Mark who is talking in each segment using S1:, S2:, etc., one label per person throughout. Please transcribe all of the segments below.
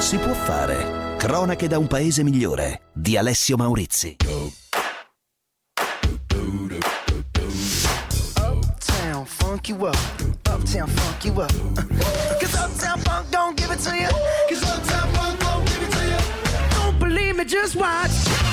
S1: si può fare. Cronache da un paese migliore di Alessio Maurizi.
S2: Uptown funk you up, uptown funk you up. 'Cause uptown funk don't give it to you. 'Cause uptown funk don't give it to you. Don't believe me, just watch.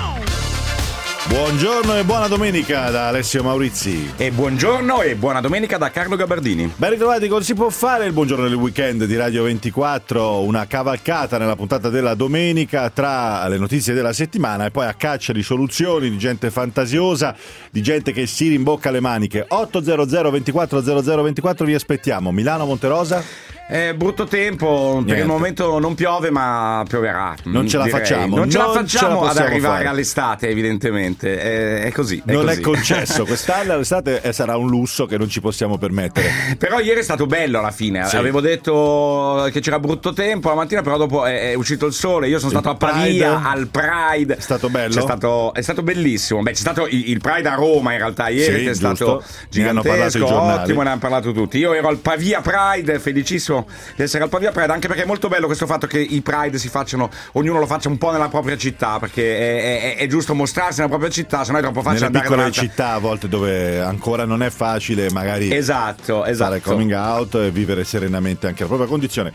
S3: Buongiorno e buona domenica da Alessio Maurizi.
S4: E buongiorno e buona domenica da Carlo Gabardini.
S3: Ben ritrovati con Si può fare, il buongiorno del weekend di Radio 24, una cavalcata nella puntata della domenica tra le notizie della settimana e poi a caccia di soluzioni, di gente fantasiosa, di gente che si rimbocca le maniche. 800 24 00 24 vi aspettiamo. Milano, Monterosa?
S4: Brutto tempo, per il momento non piove, ma pioverà.
S3: Non ce la facciamo.
S4: Non ce la facciamo ad arrivare
S3: fare
S4: all'estate, evidentemente. È così.
S3: Non
S4: così.
S3: è concesso. Quest'anno l'estate sarà un lusso che non ci possiamo permettere.
S4: Però ieri è stato bello alla fine. Sì. Avevo detto che c'era brutto tempo la mattina, però dopo è uscito il sole. Io sono stato a Pavia al Pride.
S3: È stato bello?
S4: È stato bellissimo. Beh, c'è stato il Pride a Roma in realtà ieri,
S3: sì,
S4: che è
S3: giusto.
S4: stato gigantesco, ottimo, ne hanno parlato tutti. Io ero al Pavia Pride, felicissimo di essere al Pavia Pride, anche perché è molto bello questo fatto che i Pride si facciano, ognuno lo faccia un po' nella propria città, perché è giusto mostrarsi nella propria città, se no è troppo facile
S3: nelle
S4: andare
S3: piccole città a volte dove ancora non è facile magari
S4: esatto
S3: fare coming out e vivere serenamente anche la propria condizione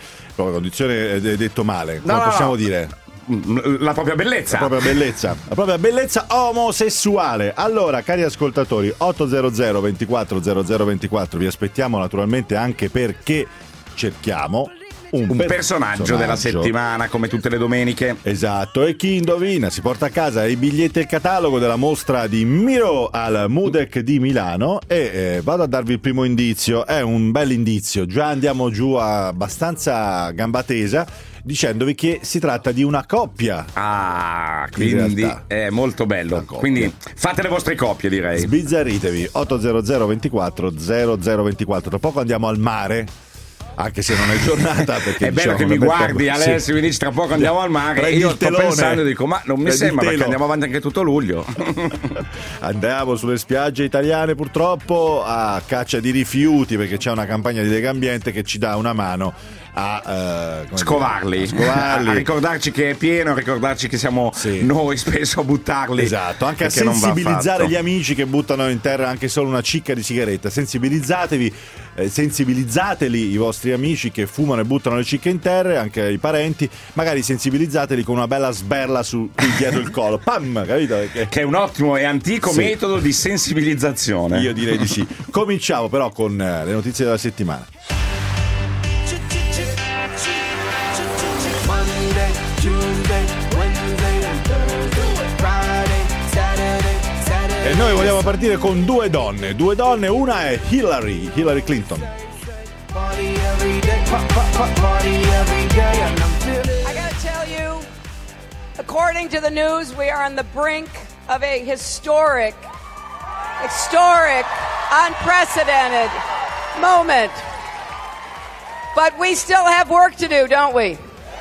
S3: è detto male, come possiamo dire?
S4: La propria bellezza.
S3: La propria bellezza omosessuale. Allora, cari ascoltatori, 800 24 00 24 vi aspettiamo naturalmente, anche perché cerchiamo un personaggio
S4: della settimana, come tutte le domeniche.
S3: Esatto, e chi indovina si porta a casa i biglietti e il catalogo della mostra di Miro al Mudec di Milano. E vado a darvi il primo indizio. È un bel indizio, già andiamo giù abbastanza gamba tesa, dicendovi che si tratta di una coppia.
S4: Quindi è molto bello. Quindi fate le vostre coppie, direi.
S3: Sbizzarritevi. 800 24 00 24. Tra poco andiamo al mare, anche se non è giornata, perché
S4: è bello che mi guardi Alessio,
S3: sì.
S4: Mi dici tra poco andiamo al mare, e io sto pensando e dico ma non mi sembra, perché andiamo avanti anche tutto luglio.
S3: Andiamo sulle spiagge italiane purtroppo a caccia di rifiuti, perché c'è una campagna di Legambiente che ci dà una mano a
S4: scovarli, a ricordarci che è pieno, a ricordarci che siamo noi spesso a buttarli.
S3: Esatto, anche a sensibilizzare gli amici che buttano in terra anche solo una cicca di sigaretta. Sensibilizzatevi, sensibilizzateli i vostri amici che fumano e buttano le cicche in terra, anche i parenti, magari sensibilizzateli con una bella sberla qui dietro il collo, pam, capito?
S4: Che è un ottimo e antico metodo di sensibilizzazione.
S3: Io direi di sì. Cominciamo però con le notizie della settimana. E noi vogliamo partire con due donne, una è Hillary Clinton.
S5: I gotta tell you, according to the news, we are on the brink of a historic, unprecedented moment. But we still have work to do, don't we?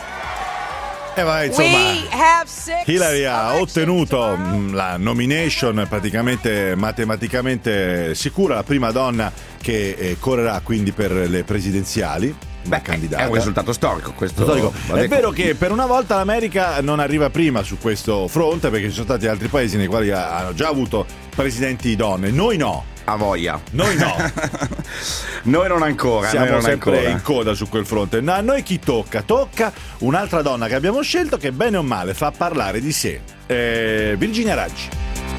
S3: Insomma, Hillary ha ottenuto la nomination praticamente matematicamente sicura, la prima donna che correrà quindi per le presidenziali. Candidata.
S4: È un risultato storico questo.
S3: È vero che per una volta l'America non arriva prima su questo fronte, perché ci sono stati altri paesi nei quali hanno già avuto presidenti donne. Noi no.
S4: A voglia.
S3: Noi no.
S4: Noi non ancora.
S3: Siamo sempre in coda su quel fronte. A noi chi tocca? Tocca un'altra donna che abbiamo scelto, che bene o male fa parlare di sé. Virginia Raggi.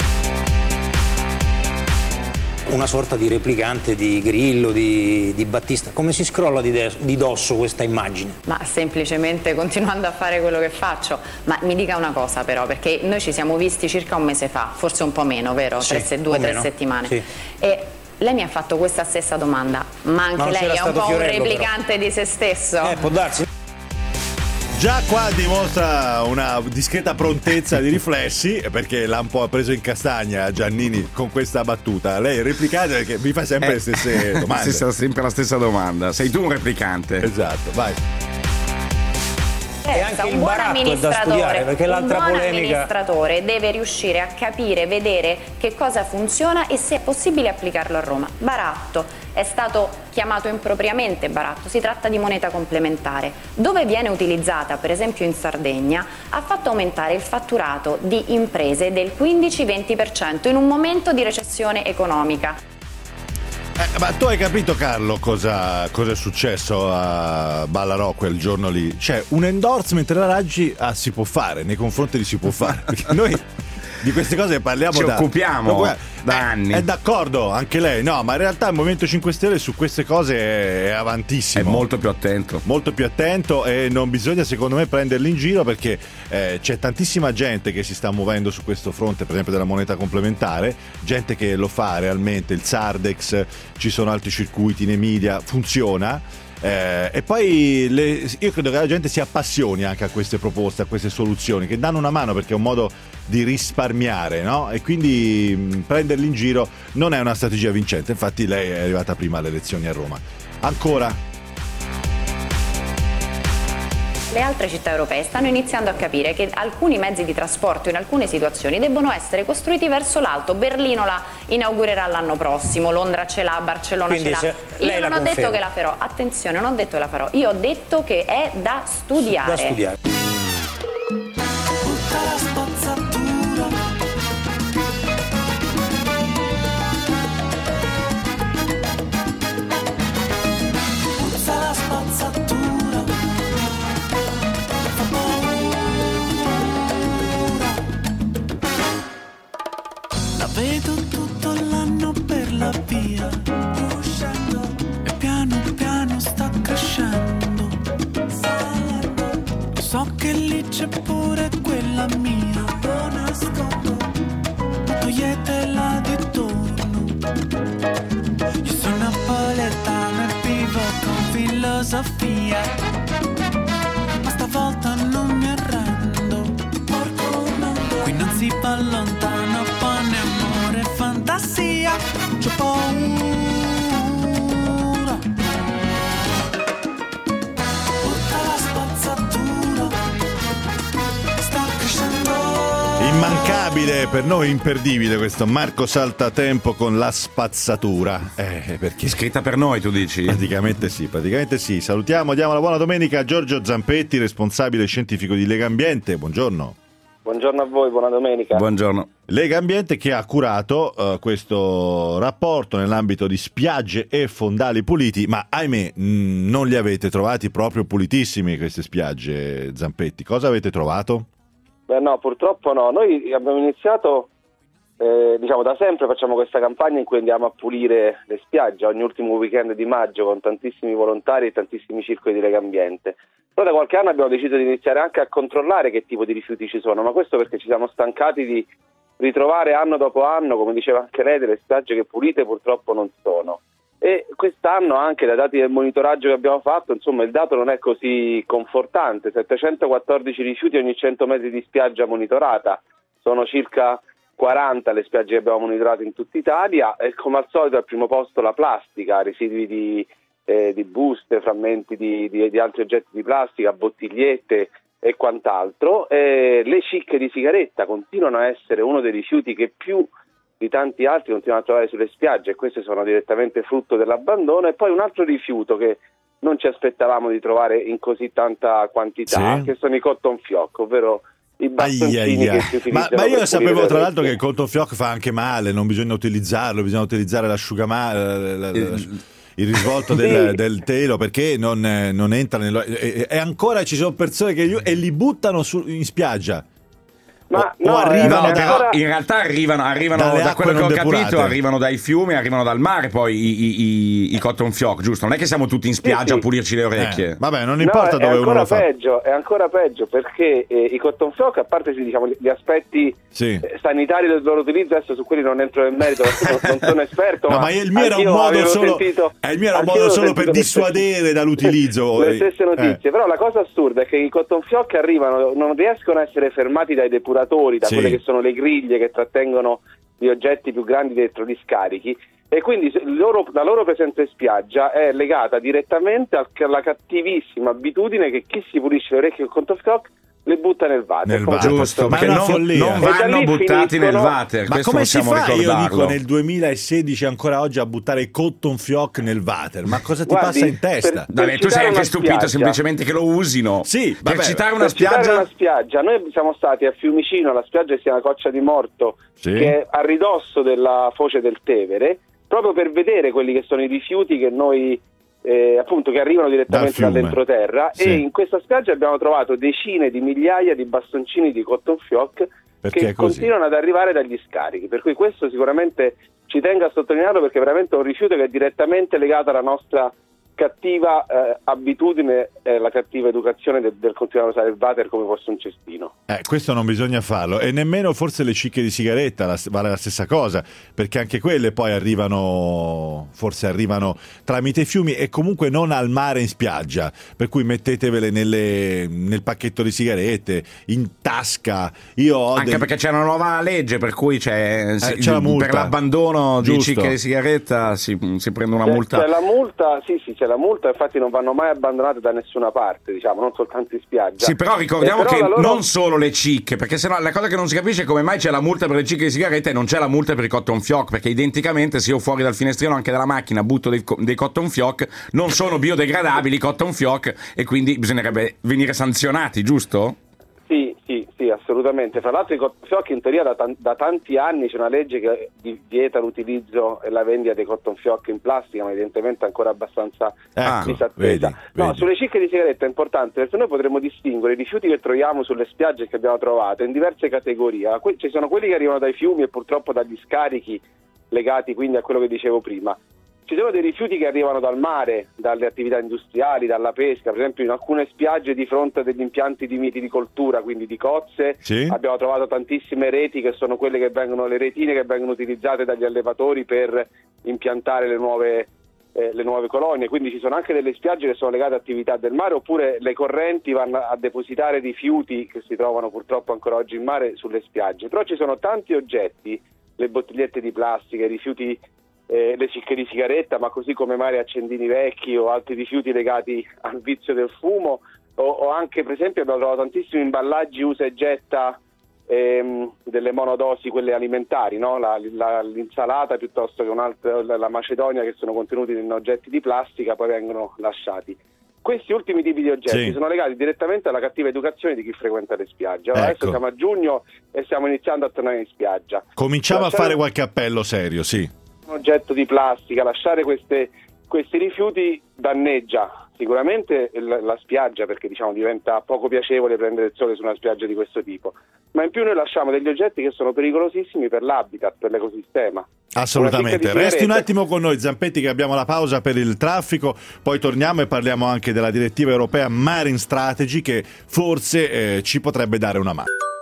S6: Una sorta di replicante di Grillo, di Battista. Come si scrolla di dosso questa immagine?
S7: Ma semplicemente continuando a fare quello che faccio. Ma mi dica una cosa però, perché noi ci siamo visti circa un mese fa, forse un po' meno, vero?
S6: Sì,
S7: 2-3 settimane.
S6: Sì.
S7: E lei mi ha fatto questa stessa domanda, ma anche lei è un po'
S6: Fiorello,
S7: un replicante di se stesso?
S6: Può darsi.
S3: Già qua dimostra una discreta prontezza di riflessi, perché l'ha un po' preso in castagna Giannini con questa battuta. Lei è replicante perché mi fa sempre le stesse domande.
S4: Sempre la stessa domanda. Sei tu un replicante?
S3: Esatto, vai.
S6: E anche il
S7: un buon
S6: baratto è da studiare, perché l'altra polemica...
S7: Un buon amministratore deve riuscire a capire, vedere che cosa funziona e se è possibile applicarlo a Roma. Baratto è stato chiamato impropriamente baratto, si tratta di moneta complementare. Dove viene utilizzata, per esempio in Sardegna, ha fatto aumentare il fatturato di imprese del 15-20% in un momento di recessione economica.
S3: Ma tu hai capito, Carlo, cosa è successo a Ballarò quel giorno lì? Cioè, un endorsement della Raggi si può fare, nei confronti di si può fare, perché noi di queste cose parliamo
S4: ci occupiamo da anni.
S3: È d'accordo anche lei, no, ma in realtà il Movimento 5 Stelle su queste cose è avantissimo,
S4: è molto più attento e non bisogna, secondo me, prenderli in giro, perché c'è tantissima gente che si sta muovendo su questo fronte, per esempio della moneta complementare, gente che lo fa realmente, il Sardex, ci sono altri circuiti in Emilia, funziona. E poi io credo che la gente si appassioni anche a queste proposte, a queste soluzioni che danno una mano, perché è un modo di risparmiare, no? E quindi prenderli in giro non è una strategia vincente. Infatti lei è arrivata prima alle elezioni a Roma. Ancora?
S7: Le altre città europee stanno iniziando a capire che alcuni mezzi di trasporto in alcune situazioni debbono essere costruiti verso l'alto. Berlino la inaugurerà l'anno prossimo, Londra ce l'ha, Barcellona
S6: quindi
S7: ce l'ha. Io non ho detto che la farò, attenzione, non ho detto che la farò, io ho detto che è da studiare.
S6: Da studiare.
S2: Tutta la spazzatura, tutta la spazzatura. Vedo tutto l'anno per la via, uscendo e piano piano sta crescendo, salendo. Lo so che lì c'è pure quella mia, lo nascondo, toglietela di torno. Io sono napoletano e vivo con filosofia, ma stavolta non mi arrendo, qui non si va lontano, pane, amore, fantasia, c'ho paura. Tutta la spazzatura sta crescendo.
S3: Immancabile, per noi imperdibile, questo Marco Saltatempo con La Spazzatura. Perché
S4: scritta per noi, tu dici?
S3: Praticamente sì. Salutiamo, diamo la buona domenica a Giorgio Zampetti, responsabile scientifico di Legambiente. Buongiorno.
S8: Buongiorno a voi, buona domenica.
S4: Buongiorno.
S3: Legambiente che ha curato questo rapporto nell'ambito di spiagge e fondali puliti, ma ahimè non li avete trovati proprio pulitissimi queste spiagge, Zampetti. Cosa avete trovato?
S8: Beh no, purtroppo no. Noi abbiamo iniziato, da sempre facciamo questa campagna in cui andiamo a pulire le spiagge ogni ultimo weekend di maggio con tantissimi volontari e tantissimi circoli di Legambiente. Poi da qualche anno abbiamo deciso di iniziare anche a controllare che tipo di rifiuti ci sono, ma questo perché ci siamo stancati di ritrovare anno dopo anno, come diceva anche lei, delle spiagge che pulite purtroppo non sono. E quest'anno, anche dai dati del monitoraggio che abbiamo fatto, insomma il dato non è così confortante. 714 rifiuti ogni 100 metri di spiaggia monitorata, sono circa 40 le spiagge che abbiamo monitorato in tutta Italia, e come al solito al primo posto la plastica, residui di buste, frammenti di altri oggetti di plastica, bottigliette e quant'altro. Le cicche di sigaretta continuano a essere uno dei rifiuti che più di tanti altri continuano a trovare sulle spiagge, e queste sono direttamente frutto dell'abbandono. E poi un altro rifiuto che non ci aspettavamo di trovare in così tanta quantità, sì, che sono i cotton fioc, ovvero i bastoncini che si utilizzano.
S3: Ma io sapevo tra l'altro che il cotton fioc fa anche male, non bisogna utilizzarlo, bisogna utilizzare l'asciugamano, il risvolto del telo, perché non entra e ancora ci sono persone che li buttano in spiaggia.
S8: Ma
S4: in realtà arrivano da quello che ho capito, arrivano dai fiumi, arrivano dal mare poi i cotton fioc, giusto? Non è che siamo tutti in spiaggia a pulirci le orecchie.
S3: Vabbè, non importa dove uno lo fa.
S8: È ancora peggio perché i cotton fioc, a parte gli aspetti sanitari del loro utilizzo, adesso su quelli non entro nel merito, non sono esperto.
S3: No, ma il mio era un modo solo per dissuadere dall'utilizzo
S8: le stesse notizie. Però la cosa assurda è che i cotton fioc arrivano, non riescono a essere fermati dai depuratori, da quelle che sono le griglie che trattengono gli oggetti più grandi dentro gli scarichi, e quindi la loro presenza in spiaggia è legata direttamente alla cattivissima abitudine che chi si pulisce le orecchie con conto fioc le butta nel water.
S4: Giusto, perché non vanno buttati nel water.
S3: Ma come si fa, io dico, nel 2016 ancora oggi a buttare il cotton fioc nel water? Ma cosa ti passa in testa?
S4: Tu sei anche stupito semplicemente che lo usino.
S3: Sì,
S4: per citare una spiaggia.
S8: Noi siamo stati a Fiumicino, la spiaggia si chiama Coccia di Morto, che è a ridosso della foce del Tevere, proprio per vedere quelli che sono i rifiuti che noi appunto che arrivano direttamente dall'entroterra, e in questa spiaggia abbiamo trovato decine di migliaia di bastoncini di cotton fioc che continuano ad arrivare dagli scarichi, per cui questo sicuramente ci tengo a sottolinearlo, perché veramente è un rifiuto che è direttamente legato alla nostra cattiva abitudine, la cattiva educazione del continuare a usare il water come fosse un cestino.
S3: Questo non bisogna farlo, e nemmeno forse le cicche di sigaretta vale la stessa cosa, perché anche quelle poi arrivano tramite i fiumi e comunque non al mare in spiaggia, per cui mettetevele nel pacchetto di sigarette, in tasca.
S4: Perché c'è una nuova legge per cui c'è la multa per l'abbandono di cicche di sigaretta, si prende una multa.
S8: C'è la multa, sì, c'è la multa, infatti non vanno mai abbandonate da nessuna parte, diciamo, non soltanto in spiaggia.
S4: Sì, però ricordiamo che non solo le cicche, perché sennò la cosa che non si capisce è come mai c'è la multa per le cicche di sigaretta e non c'è la multa per i cotton fioc, perché identicamente se io fuori dal finestrino anche della macchina butto dei cotton fioc, non sono biodegradabili i cotton fioc, e quindi bisognerebbe venire sanzionati, giusto?
S8: Sì, assolutamente. Fra l'altro i cotton fioc in teoria da tanti anni c'è una legge che vieta l'utilizzo e la vendita dei cotton fioc in plastica, ma evidentemente ancora abbastanza disattesa. Vedi. Sulle cicche di sigaretta è importante, perché noi potremmo distinguere i rifiuti che troviamo sulle spiagge che abbiamo trovato in diverse categorie. Ci sono quelli che arrivano dai fiumi e purtroppo dagli scarichi, legati quindi a quello che dicevo prima. Ci sono dei rifiuti che arrivano dal mare, dalle attività industriali, dalla pesca. Per esempio in alcune spiagge di fronte a degli impianti di mitilicoltura, quindi di cozze, abbiamo trovato tantissime reti, che sono quelle che vengono, le retine che vengono utilizzate dagli allevatori per impiantare le nuove colonie. Quindi ci sono anche delle spiagge che sono legate a attività del mare, oppure le correnti vanno a depositare rifiuti che si trovano purtroppo ancora oggi in mare sulle spiagge. Però ci sono tanti oggetti, le bottigliette di plastica, i rifiuti, le cicche di sigaretta, ma così come magari accendini vecchi o altri rifiuti legati al vizio del fumo, o anche, per esempio, abbiamo trovato tantissimi imballaggi usa e getta delle monodosi, quelle alimentari, no? L'insalata piuttosto che la macedonia, che sono contenuti in oggetti di plastica, poi vengono lasciati. Questi ultimi tipi di oggetti sono legati direttamente alla cattiva educazione di chi frequenta le spiagge. Adesso siamo a giugno e stiamo iniziando a tornare in spiaggia.
S3: Cominciamo a fare qualche appello serio,
S8: un oggetto di plastica, lasciare questi rifiuti danneggia sicuramente la spiaggia, perché diciamo diventa poco piacevole prendere il sole su una spiaggia di questo tipo, ma in più noi lasciamo degli oggetti che sono pericolosissimi per l'habitat, per l'ecosistema.
S3: Assolutamente. Resti un attimo con noi, Zampetti, che abbiamo la pausa per il traffico, poi torniamo e parliamo anche della direttiva europea Marine Strategy, che forse ci potrebbe dare una mano.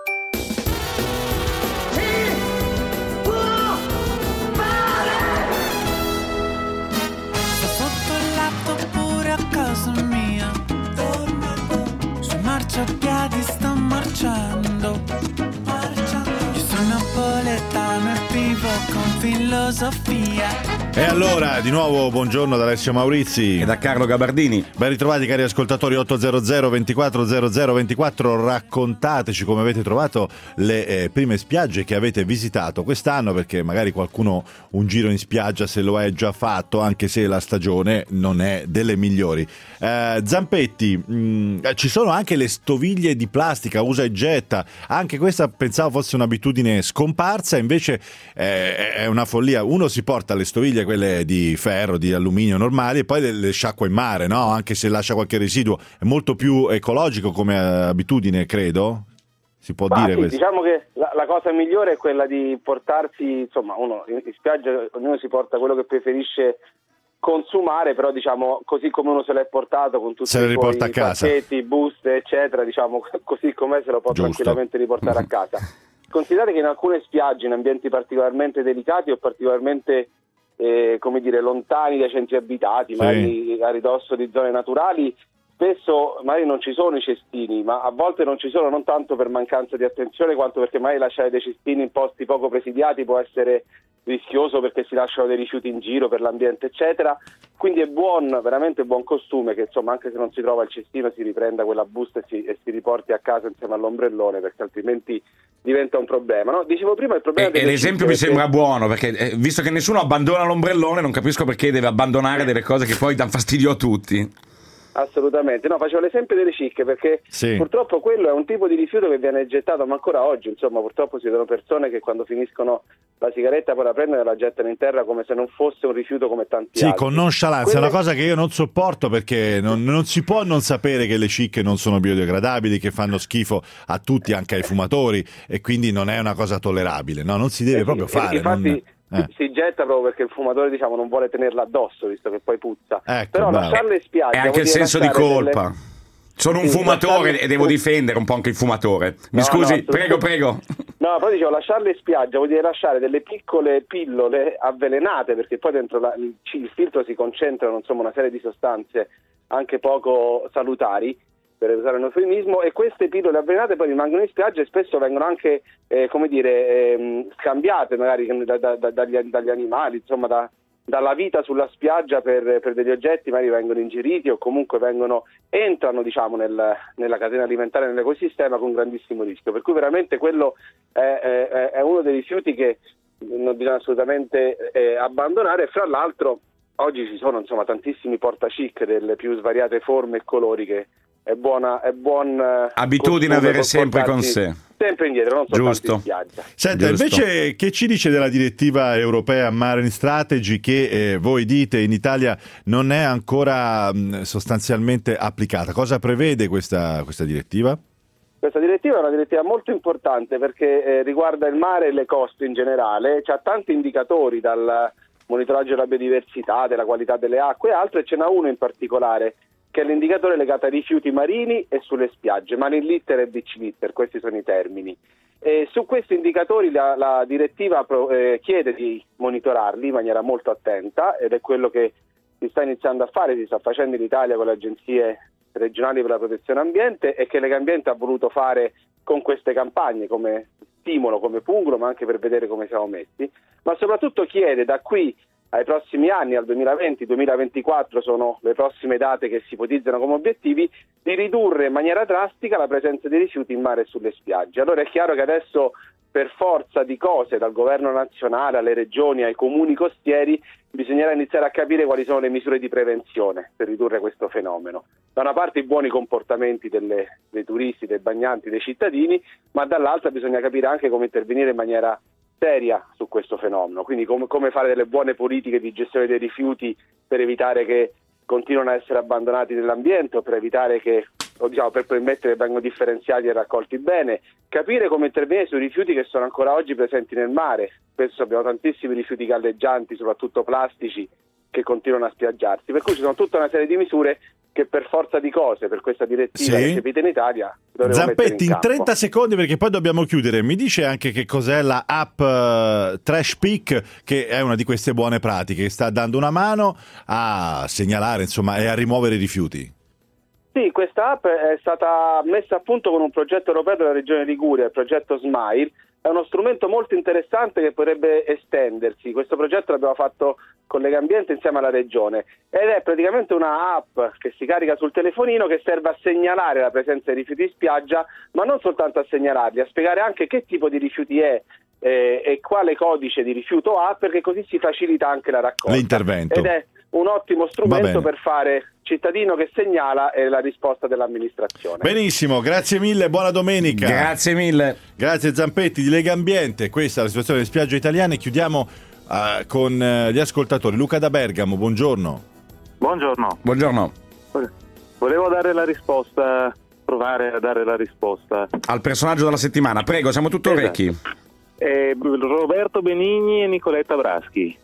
S2: Piedi sto marciando, io sono napoletano e vivo con filosofia.
S3: E allora, di nuovo, buongiorno da Alessio Maurizi
S4: e da Carlo Gabardini.
S3: Ben ritrovati, cari ascoltatori. 800 24 00 24. Raccontateci come avete trovato le prime spiagge che avete visitato quest'anno, perché magari qualcuno un giro in spiaggia se lo è già fatto, anche se la stagione non è delle migliori. Zampetti, ci sono anche le stoviglie di plastica usa e getta. Anche questa pensavo fosse un'abitudine scomparsa, invece è una follia. Uno si porta le stoviglie, quelle di ferro, di alluminio normali, e poi le sciacqua in mare, no? Anche se lascia qualche residuo. È molto più ecologico come abitudine, credo. Si può dire questo?
S8: Diciamo che la cosa migliore è quella di portarsi, insomma, uno in spiaggia ognuno si porta quello che preferisce consumare, però diciamo così come uno se l'è portato con tutti i suoi pacchetti, buste, eccetera, diciamo così com'è se lo può tranquillamente riportare a casa. Considerate che in alcune spiagge, in ambienti particolarmente delicati o particolarmente lontani dai centri abitati, magari a ridosso di zone naturali, spesso magari non ci sono i cestini, ma a volte non ci sono non tanto per mancanza di attenzione quanto perché magari lasciare dei cestini in posti poco presidiati può essere rischioso perché si lasciano dei rifiuti in giro per l'ambiente eccetera, quindi è veramente buon costume che insomma anche se non si trova il cestino si riprenda quella busta e si riporti a casa insieme all'ombrellone, perché altrimenti diventa un problema, no? Dicevo prima il problema
S4: e l'esempio mi sembra buono, perché visto che nessuno abbandona l'ombrellone non capisco perché deve abbandonare delle cose che poi danno fastidio a tutti.
S8: Assolutamente, no, facevo l'esempio delle cicche perché purtroppo quello è un tipo di rifiuto che viene gettato, ma ancora oggi insomma purtroppo si vedono persone che quando finiscono la sigaretta poi la prendono e la gettano in terra come se non fosse un rifiuto come tanti altri.
S3: Sì, con nonchalance, è una cosa che io non sopporto perché non si può non sapere che le cicche non sono biodegradabili, che fanno schifo a tutti, anche ai fumatori, e quindi non è una cosa tollerabile, no, non si deve proprio fare.
S8: Infatti si getta proprio perché il fumatore diciamo non vuole tenerla addosso visto che poi puzza, però lasciarle in spiaggia
S4: è anche il senso di colpa. Sono un fumatore e devo difendere un po' anche il fumatore. Mi scusi, prego.
S8: No, poi dicevo, lasciarle in spiaggia vuol dire lasciare delle piccole pillole avvelenate, perché poi dentro il filtro si concentrano insomma una serie di sostanze anche poco salutari, per usare un eufemismo, e queste pillole avvelenate poi rimangono in spiaggia e spesso vengono anche scambiate magari dagli animali, insomma dalla vita sulla spiaggia per degli oggetti, magari vengono ingeriti o comunque entrano diciamo nella catena alimentare, nell'ecosistema con grandissimo rischio, per cui veramente quello è uno dei rifiuti che non bisogna assolutamente abbandonare. E fra l'altro oggi ci sono insomma tantissimi portachic delle più svariate forme e colori che è buona
S4: abitudine avere sempre con sé,
S8: sempre indietro, non soltanto in spiaggia.
S3: Senta, invece che ci dice della direttiva europea Marine Strategy che voi dite in Italia non è ancora sostanzialmente applicata? Cosa prevede questa direttiva?
S8: Questa direttiva è una direttiva molto importante perché riguarda il mare e le coste in generale, c'ha tanti indicatori dal monitoraggio della biodiversità, della qualità delle acque e altro, e ce n'ha uno in particolare che è l'indicatore legato ai rifiuti marini e sulle spiagge, marine litter e beach litter, questi sono i termini. E su questi indicatori la direttiva chiede di monitorarli in maniera molto attenta, ed è quello che si sta iniziando a fare, si sta facendo in Italia con le agenzie regionali per la protezione ambiente e che Legambiente ha voluto fare con queste campagne come stimolo, come pungolo, ma anche per vedere come siamo messi, ma soprattutto chiede da qui ai prossimi anni, al 2020-2024 sono le prossime date che si ipotizzano come obiettivi, di ridurre in maniera drastica la presenza di rifiuti in mare e sulle spiagge. Allora è chiaro che adesso per forza di cose, dal governo nazionale alle regioni ai comuni costieri, bisognerà iniziare a capire quali sono le misure di prevenzione per ridurre questo fenomeno. Da una parte i buoni comportamenti dei turisti, dei bagnanti, dei cittadini, ma dall'altra bisogna capire anche come intervenire in maniera seria su questo fenomeno, quindi come fare delle buone politiche di gestione dei rifiuti per evitare che continuino a essere abbandonati nell'ambiente o per evitare che, per permettere che vengano differenziati e raccolti bene, capire come intervenire sui rifiuti che sono ancora oggi presenti nel mare. Spesso abbiamo tantissimi rifiuti galleggianti, soprattutto plastici, che continuano a spiaggiarsi, per cui ci sono tutta una serie di misure che per forza di cose, per questa direttiva recepita in Italia,
S3: Zampetti, in 30
S8: campo.
S3: secondi perché poi dobbiamo chiudere, mi dice anche che cos'è la app Trash Pick, che è una di queste buone pratiche che sta dando una mano a segnalare insomma e a rimuovere i rifiuti.
S8: Sì, questa app è stata messa a punto con un progetto europeo della regione Liguria, il progetto SMILE. È uno strumento molto interessante che potrebbe estendersi. Questo progetto l'abbiamo fatto con Legambiente insieme alla regione ed è praticamente una app che si carica sul telefonino che serve a segnalare la presenza di rifiuti in spiaggia, ma non soltanto a segnalarli, a spiegare anche che tipo di rifiuti è e quale codice di rifiuto ha, perché così si facilita anche la raccolta.
S3: L'intervento.
S8: Ed è un ottimo strumento per fare cittadino che segnala e la risposta dell'amministrazione.
S3: Benissimo, grazie mille, buona domenica.
S4: Grazie mille.
S3: Grazie Zampetti di Legambiente. Questa è la situazione delle spiagge italiane. Chiudiamo con gli ascoltatori. Luca da Bergamo, buongiorno.
S9: Buongiorno. Volevo dare la risposta, provare a dare la risposta
S4: al personaggio della settimana. Prego, siamo tutto orecchi.
S9: Roberto Benigni e Nicoletta Braschi.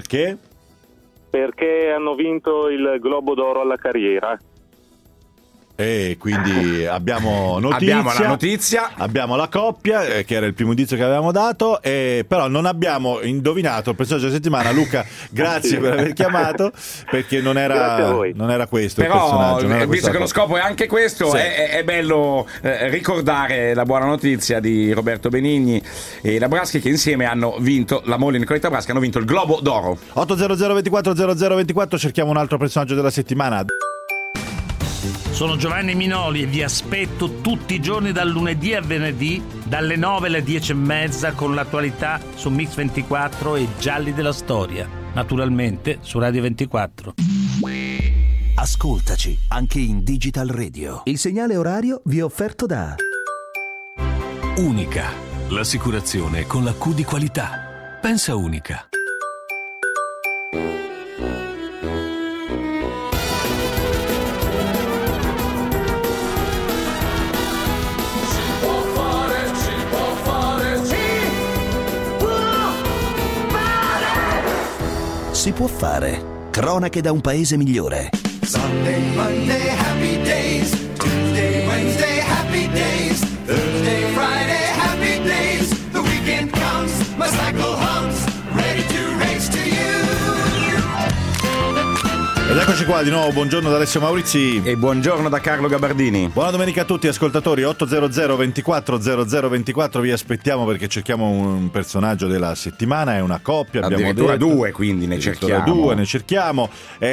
S3: Perché?
S9: Perché hanno vinto il Globo d'Oro alla carriera.
S3: E quindi abbiamo la notizia, abbiamo la coppia, che era il primo indizio che avevamo dato, però non abbiamo indovinato il personaggio della settimana. Luca, grazie per aver chiamato, perché non era questo
S4: però,
S3: il personaggio.
S4: Però, visto che lo scopo è anche questo, sì, è bello ricordare la buona notizia di Roberto Benigni e la Braschi, che insieme hanno vinto, la moglie Nicoletta Braschi, hanno vinto il Globo d'Oro.
S3: 800 24 0024, cerchiamo un altro personaggio della settimana.
S10: Sono Giovanni Minoli e vi aspetto tutti i giorni dal lunedì a venerdì dalle 9 alle 10:30 con l'attualità su Mix 24 e Gialli della Storia, naturalmente su Radio 24.
S1: Ascoltaci anche in Digital Radio. Il segnale orario vi è offerto da
S11: Unica, l'assicurazione con la Q di qualità. Pensa Unica.
S1: Si può fare. Cronache da un paese migliore.
S2: Sunday, Monday, happy days. Tuesday, Wednesday, happy days. Thursday, Friday, happy days. The weekend comes, my cycle hums, ready to race to you.
S3: Ed eccoci qua di nuovo, buongiorno da Alessio Maurizi
S4: e buongiorno da Carlo Gabardini.
S3: Buona domenica a tutti ascoltatori. 800 24 0024, vi aspettiamo perché cerchiamo un personaggio della settimana, è una coppia, abbiamo
S4: addirittura due, quindi ne cerchiamo.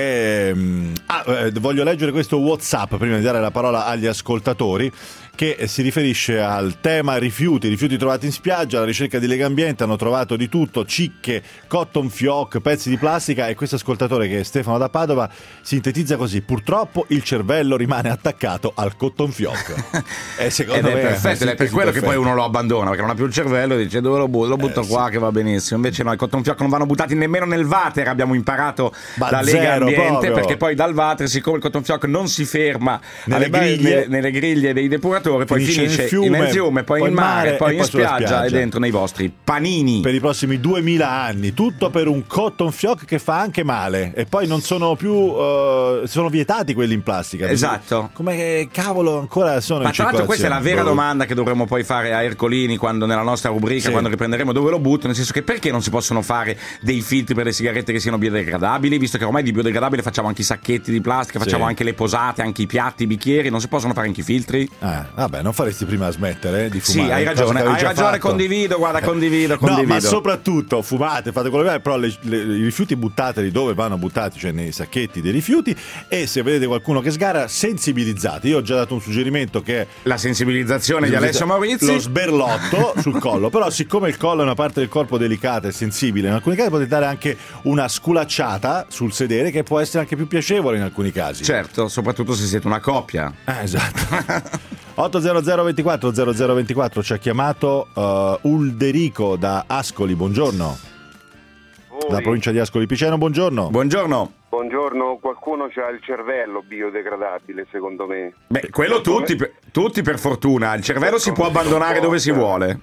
S3: Voglio leggere questo WhatsApp prima di dare la parola agli ascoltatori, che si riferisce al tema rifiuti trovati in spiaggia. Alla ricerca di Legambiente hanno trovato di tutto: cicche, cotton fioc, pezzi di plastica, e questo ascoltatore, che è Stefano da Padova, sintetizza così: purtroppo il cervello rimane attaccato al cotton fioc. E secondo me
S4: è perfetto, è per quello che poi uno lo abbandona, perché non ha più il cervello e dice dove lo butto qua, che va benissimo. Invece no, i cotton fioc non vanno buttati nemmeno nel water, abbiamo imparato da Lega Ambiente proprio. Perché poi dal water, siccome il cotton fioc non si ferma nelle griglie dei depuratori, poi finisce nel fiume, poi in mare, poi in spiaggia e dentro nei vostri panini
S3: per i prossimi 2000 anni. Tutto per un cotton fioc che fa anche male, e poi non sono più sono vietati quelli in plastica.
S4: Esatto.
S3: Come cavolo ancora sono in circolazione? Ma tra l'altro
S4: questa è la vera domanda che dovremmo poi fare a Ercolini quando nella nostra rubrica, quando riprenderemo Dove lo butto, nel senso che perché non si possono fare dei filtri per le sigarette che siano biodegradabili, visto che ormai di biodegradabile facciamo anche i sacchetti di plastica, facciamo anche le posate, anche i piatti, i bicchieri, non si possono fare anche i filtri?
S3: Vabbè, non faresti prima smettere di fumare?
S4: Sì, hai ragione, condivido, condivido.
S3: No, ma soprattutto fumate, fate quello che però i rifiuti buttateli dove vanno buttati, cioè nei sacchetti dei rifiuti, e se vedete qualcuno che sgarra, sensibilizzate. Io ho già dato un suggerimento, che è
S4: la sensibilizzazione di Alessio Maurizi,
S3: lo sberlotto sul collo. Però siccome il collo è una parte del corpo delicata e sensibile, in alcuni casi potete dare anche una sculacciata sul sedere, che può essere anche più piacevole in alcuni casi.
S4: Certo, soprattutto se siete una coppia.
S3: Esatto. 800 24 0024 ci ha chiamato Ulderico da Ascoli, buongiorno. Da provincia di Ascoli Piceno, buongiorno.
S4: Buongiorno,
S12: qualcuno c'ha il cervello biodegradabile, secondo me.
S4: Beh, quello tutti per fortuna, il cervello si può abbandonare dove si vuole.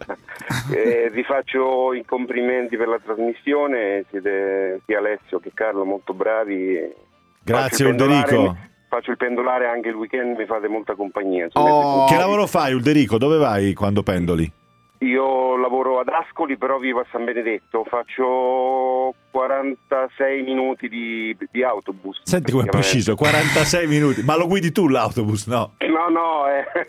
S12: Vi faccio i complimenti per la trasmissione, siete sia Alessio che Carlo molto bravi.
S3: Grazie Ulderico.
S12: Faccio il pendolare anche il weekend, mi fate molta compagnia.
S3: Che lavoro fai, Ulderico? Dove vai quando pendoli?
S12: Io lavoro ad Ascoli, però vivo a San Benedetto. Faccio 46 minuti di autobus.
S3: Senti come è preciso, 46 minuti. Ma lo guidi tu l'autobus, no?
S12: No,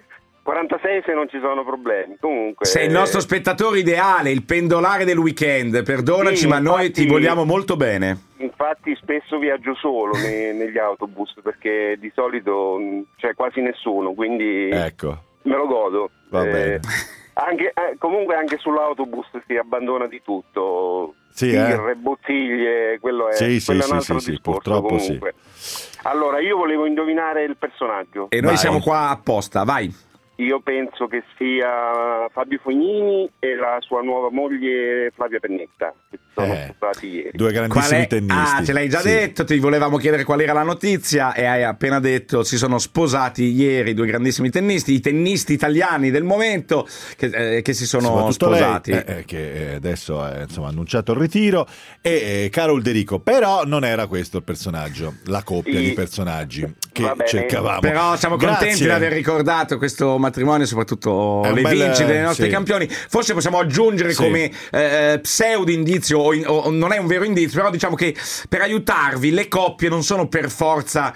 S12: 46 se non ci sono problemi. Comunque
S4: sei il nostro spettatore ideale, il pendolare del weekend. Perdonaci, ma noi ti vogliamo molto bene.
S12: Infatti spesso viaggio solo negli autobus, perché di solito c'è quasi nessuno, quindi
S3: ecco,
S12: me lo godo.
S3: Va bene.
S12: Comunque anche sull'autobus si abbandona di tutto,
S3: birre,
S12: bottiglie, quello è un altro discorso.
S3: Purtroppo
S12: comunque. Allora io volevo indovinare il personaggio.
S4: E noi siamo qua apposta, vai.
S12: io penso che sia Fabio Fognini e la sua nuova moglie Flavia Pennetta, che sono sposati ieri.
S3: Due grandissimi tennisti.
S4: Ce l'hai già detto, ti volevamo chiedere qual era la notizia e hai appena detto si sono sposati ieri due grandissimi tennisti, i tennisti italiani del momento che si sono sposati.
S3: Lei, che adesso ha annunciato il ritiro, e caro Ulderico, però non era questo il personaggio, la coppia di personaggi che cercavamo.
S4: Però siamo contenti di aver ricordato questo matrimonio, soprattutto le vincite dei nostri campioni. Forse possiamo aggiungere come pseudo indizio o non è un vero indizio, però diciamo che per aiutarvi le coppie non sono per forza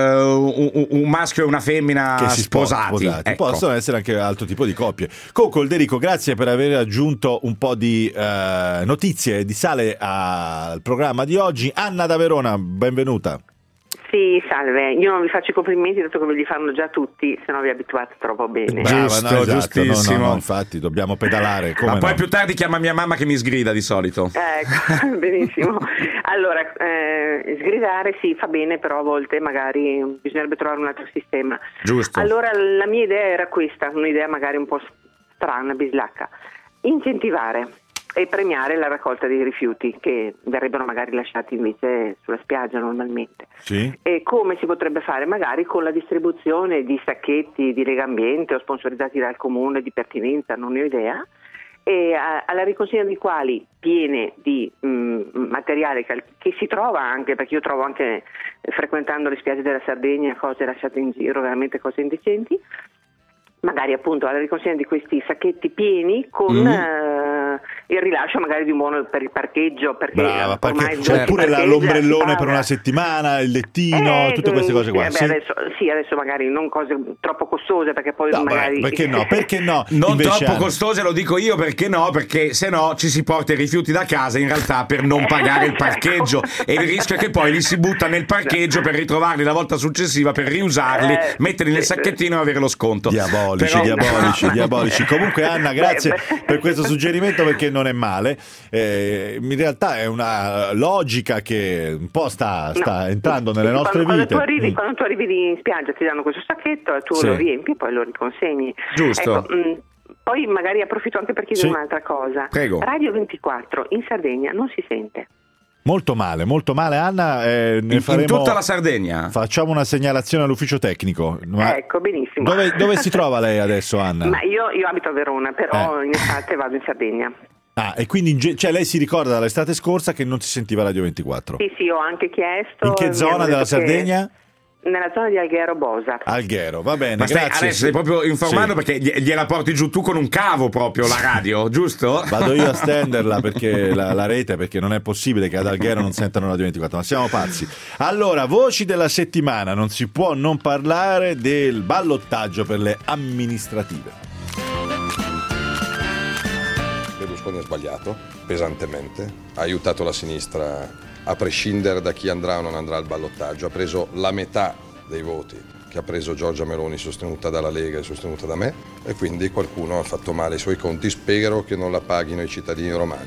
S4: un maschio e una femmina
S3: che si
S4: sposati.
S3: Ecco. Possono essere anche altro tipo di coppie. Comunque Ulderico, grazie per aver aggiunto un po' di notizie di sale al programma di oggi. Anna da Verona, benvenuta.
S13: Sì, salve, io non vi faccio i complimenti dato che ve li fanno già tutti, se no vi abituate troppo bene.
S3: Giusto,
S4: giustissimo.
S3: No, infatti dobbiamo pedalare.
S4: Ma poi più tardi chiama mia mamma che mi sgrida di solito.
S13: Ecco, benissimo. Allora, sgridare sì, fa bene, però a volte magari bisognerebbe trovare un altro sistema.
S4: Giusto.
S13: Allora, la mia idea era questa, un'idea magari un po' strana, bislacca. Incentivare e premiare la raccolta dei rifiuti che verrebbero magari lasciati invece sulla spiaggia normalmente.
S3: Sì.
S13: E come si potrebbe fare? Magari con la distribuzione di sacchetti di Legambiente o sponsorizzati dal comune di pertinenza, non ne ho idea, e alla riconsegna dei quali piene di materiale che si trova anche, perché io trovo anche frequentando le spiagge della Sardegna cose lasciate in giro, veramente cose indecenti, magari appunto alla riconsegna di questi sacchetti pieni con il rilascio magari di un buono per il parcheggio, perché
S3: brava, oppure l'ombrellone per una settimana, il lettino, tutte queste cose qua.
S13: Adesso magari non cose troppo costose, perché poi magari
S3: perché no?
S4: Non
S3: invece
S4: troppo costose, lo dico io, perché no? Perché se no ci si porta i rifiuti da casa in realtà per non pagare il parcheggio e il rischio è che poi li si butta nel parcheggio per ritrovarli la volta successiva, per riusarli, metterli nel sacchettino e avere lo sconto. Diabolici.
S3: Comunque Anna, grazie per questo suggerimento, perché non è male. In realtà è una logica che un po' sta entrando nelle nostre vite.
S13: Quando tu arrivi in spiaggia ti danno questo sacchetto, tu lo riempi e poi lo riconsegni.
S4: Giusto.
S13: Ecco, poi magari approfitto anche per chiedere un'altra cosa.
S4: Prego.
S13: Radio 24 in Sardegna non si sente.
S3: Molto male Anna,
S4: in tutta la Sardegna?
S3: Facciamo una segnalazione all'ufficio tecnico.
S13: Ecco, benissimo.
S3: Dove si trova lei adesso, Anna?
S13: Ma io abito a Verona, però in estate vado in Sardegna.
S3: E quindi lei si ricorda dall'estate scorsa che non si sentiva Radio 24?
S13: Sì, ho anche chiesto.
S3: In che zona della Sardegna?
S13: Nella zona di Alghero Bosa.
S3: Alghero, va bene.
S4: Ma
S3: grazie.
S4: Stai proprio informando perché gliela porti giù tu con un cavo proprio la radio, giusto?
S3: Vado io a stenderla perché la rete, perché non è possibile che ad Alghero non sentano Radio 24, ma siamo pazzi. Allora, voci della settimana, non si può non parlare del ballottaggio per le amministrative.
S14: Berlusconi ha sbagliato pesantemente, ha aiutato la sinistra a prescindere da chi andrà o non andrà al ballottaggio, ha preso la metà dei voti che ha preso Giorgia Meloni sostenuta dalla Lega e sostenuta da me, e quindi qualcuno ha fatto male i suoi conti, spero che non la paghino i cittadini romani.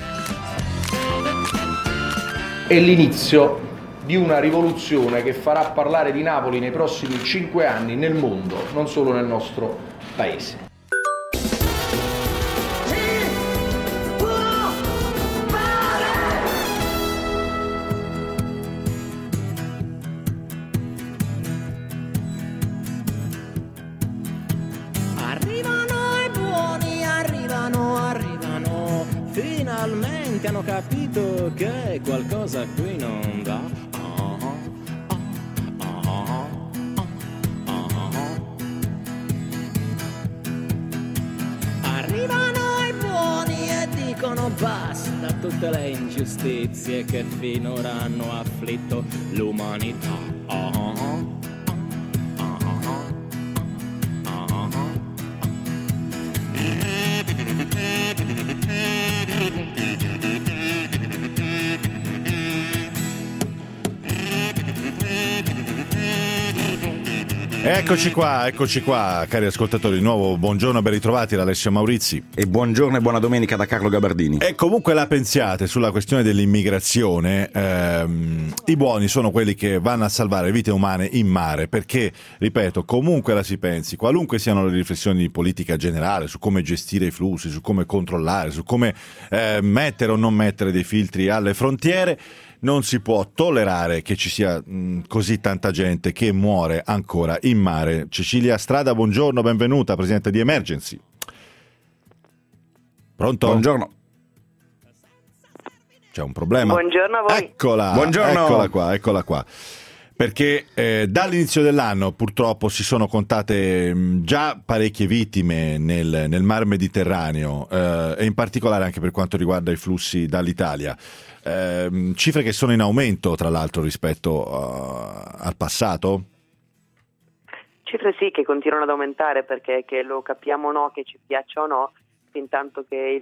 S15: È l'inizio di una rivoluzione che farà parlare di Napoli nei prossimi 5 anni nel mondo, non solo nel nostro paese.
S16: Finalmente hanno capito che qualcosa qui non va. Arrivano i buoni e dicono basta a tutte le ingiustizie che finora hanno afflitto l'umanità.
S3: Eccoci qua, cari ascoltatori, di nuovo buongiorno, ben ritrovati da Alessio Maurizi.
S4: E buongiorno e buona domenica da Carlo Gabardini.
S3: E comunque la pensiate sulla questione dell'immigrazione, i buoni sono quelli che vanno a salvare vite umane in mare, perché, ripeto, comunque la si pensi, qualunque siano le riflessioni di politica generale su come gestire i flussi, su come controllare, su come mettere o non mettere dei filtri alle frontiere, non si può tollerare che ci sia così tanta gente che muore ancora in mare. Cecilia Strada, buongiorno, benvenuta, presidente di Emergency. Pronto?
S4: Buongiorno.
S3: C'è un problema?
S13: Buongiorno a voi.
S3: Eccola,
S4: buongiorno.
S3: eccola qua. Perché dall'inizio dell'anno purtroppo si sono contate già parecchie vittime nel Mar Mediterraneo e in particolare anche per quanto riguarda i flussi dall'Italia. Cifre che sono in aumento tra l'altro rispetto al passato?
S13: Cifre sì, che continuano ad aumentare, perché che lo capiamo o no, che ci piaccia o no, fin tanto che il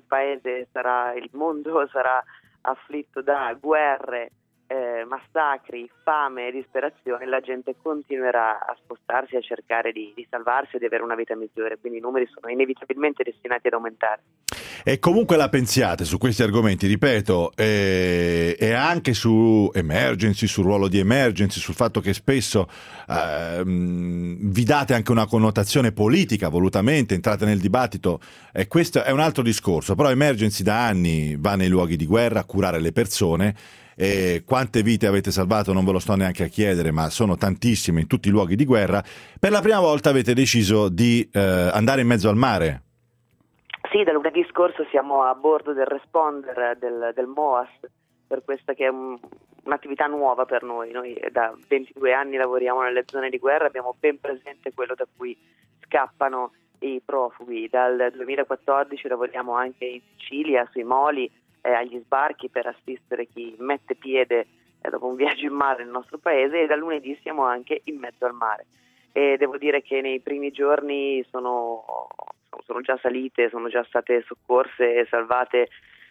S13: mondo sarà afflitto da guerre, massacri, fame e disperazione, la gente continuerà a spostarsi, a cercare di salvarsi e di avere una vita migliore, quindi i numeri sono inevitabilmente destinati ad aumentare.
S3: E comunque la pensiate su questi argomenti, ripeto, e anche su Emergency, sul ruolo di Emergency, sul fatto che spesso vi date anche una connotazione politica volutamente, entrate nel dibattito, e questo è un altro discorso, però Emergency da anni va nei luoghi di guerra a curare le persone. E quante vite avete salvato non ve lo sto neanche a chiedere, ma sono tantissime in tutti i luoghi di guerra. Per la prima volta avete deciso di andare in mezzo al mare.
S13: Sì, da lunedì scorso siamo a bordo del responder del MOAS, per questa che è un'attività nuova per noi. Noi da 22 anni lavoriamo nelle zone di guerra, abbiamo ben presente quello da cui scappano i profughi. Dal 2014 lavoriamo anche in Sicilia, sui moli, agli sbarchi, per assistere chi mette piede dopo un viaggio in mare nel nostro paese, e da lunedì siamo anche in mezzo al mare. E devo dire che nei primi giorni sono già salite, sono già state soccorse e salvate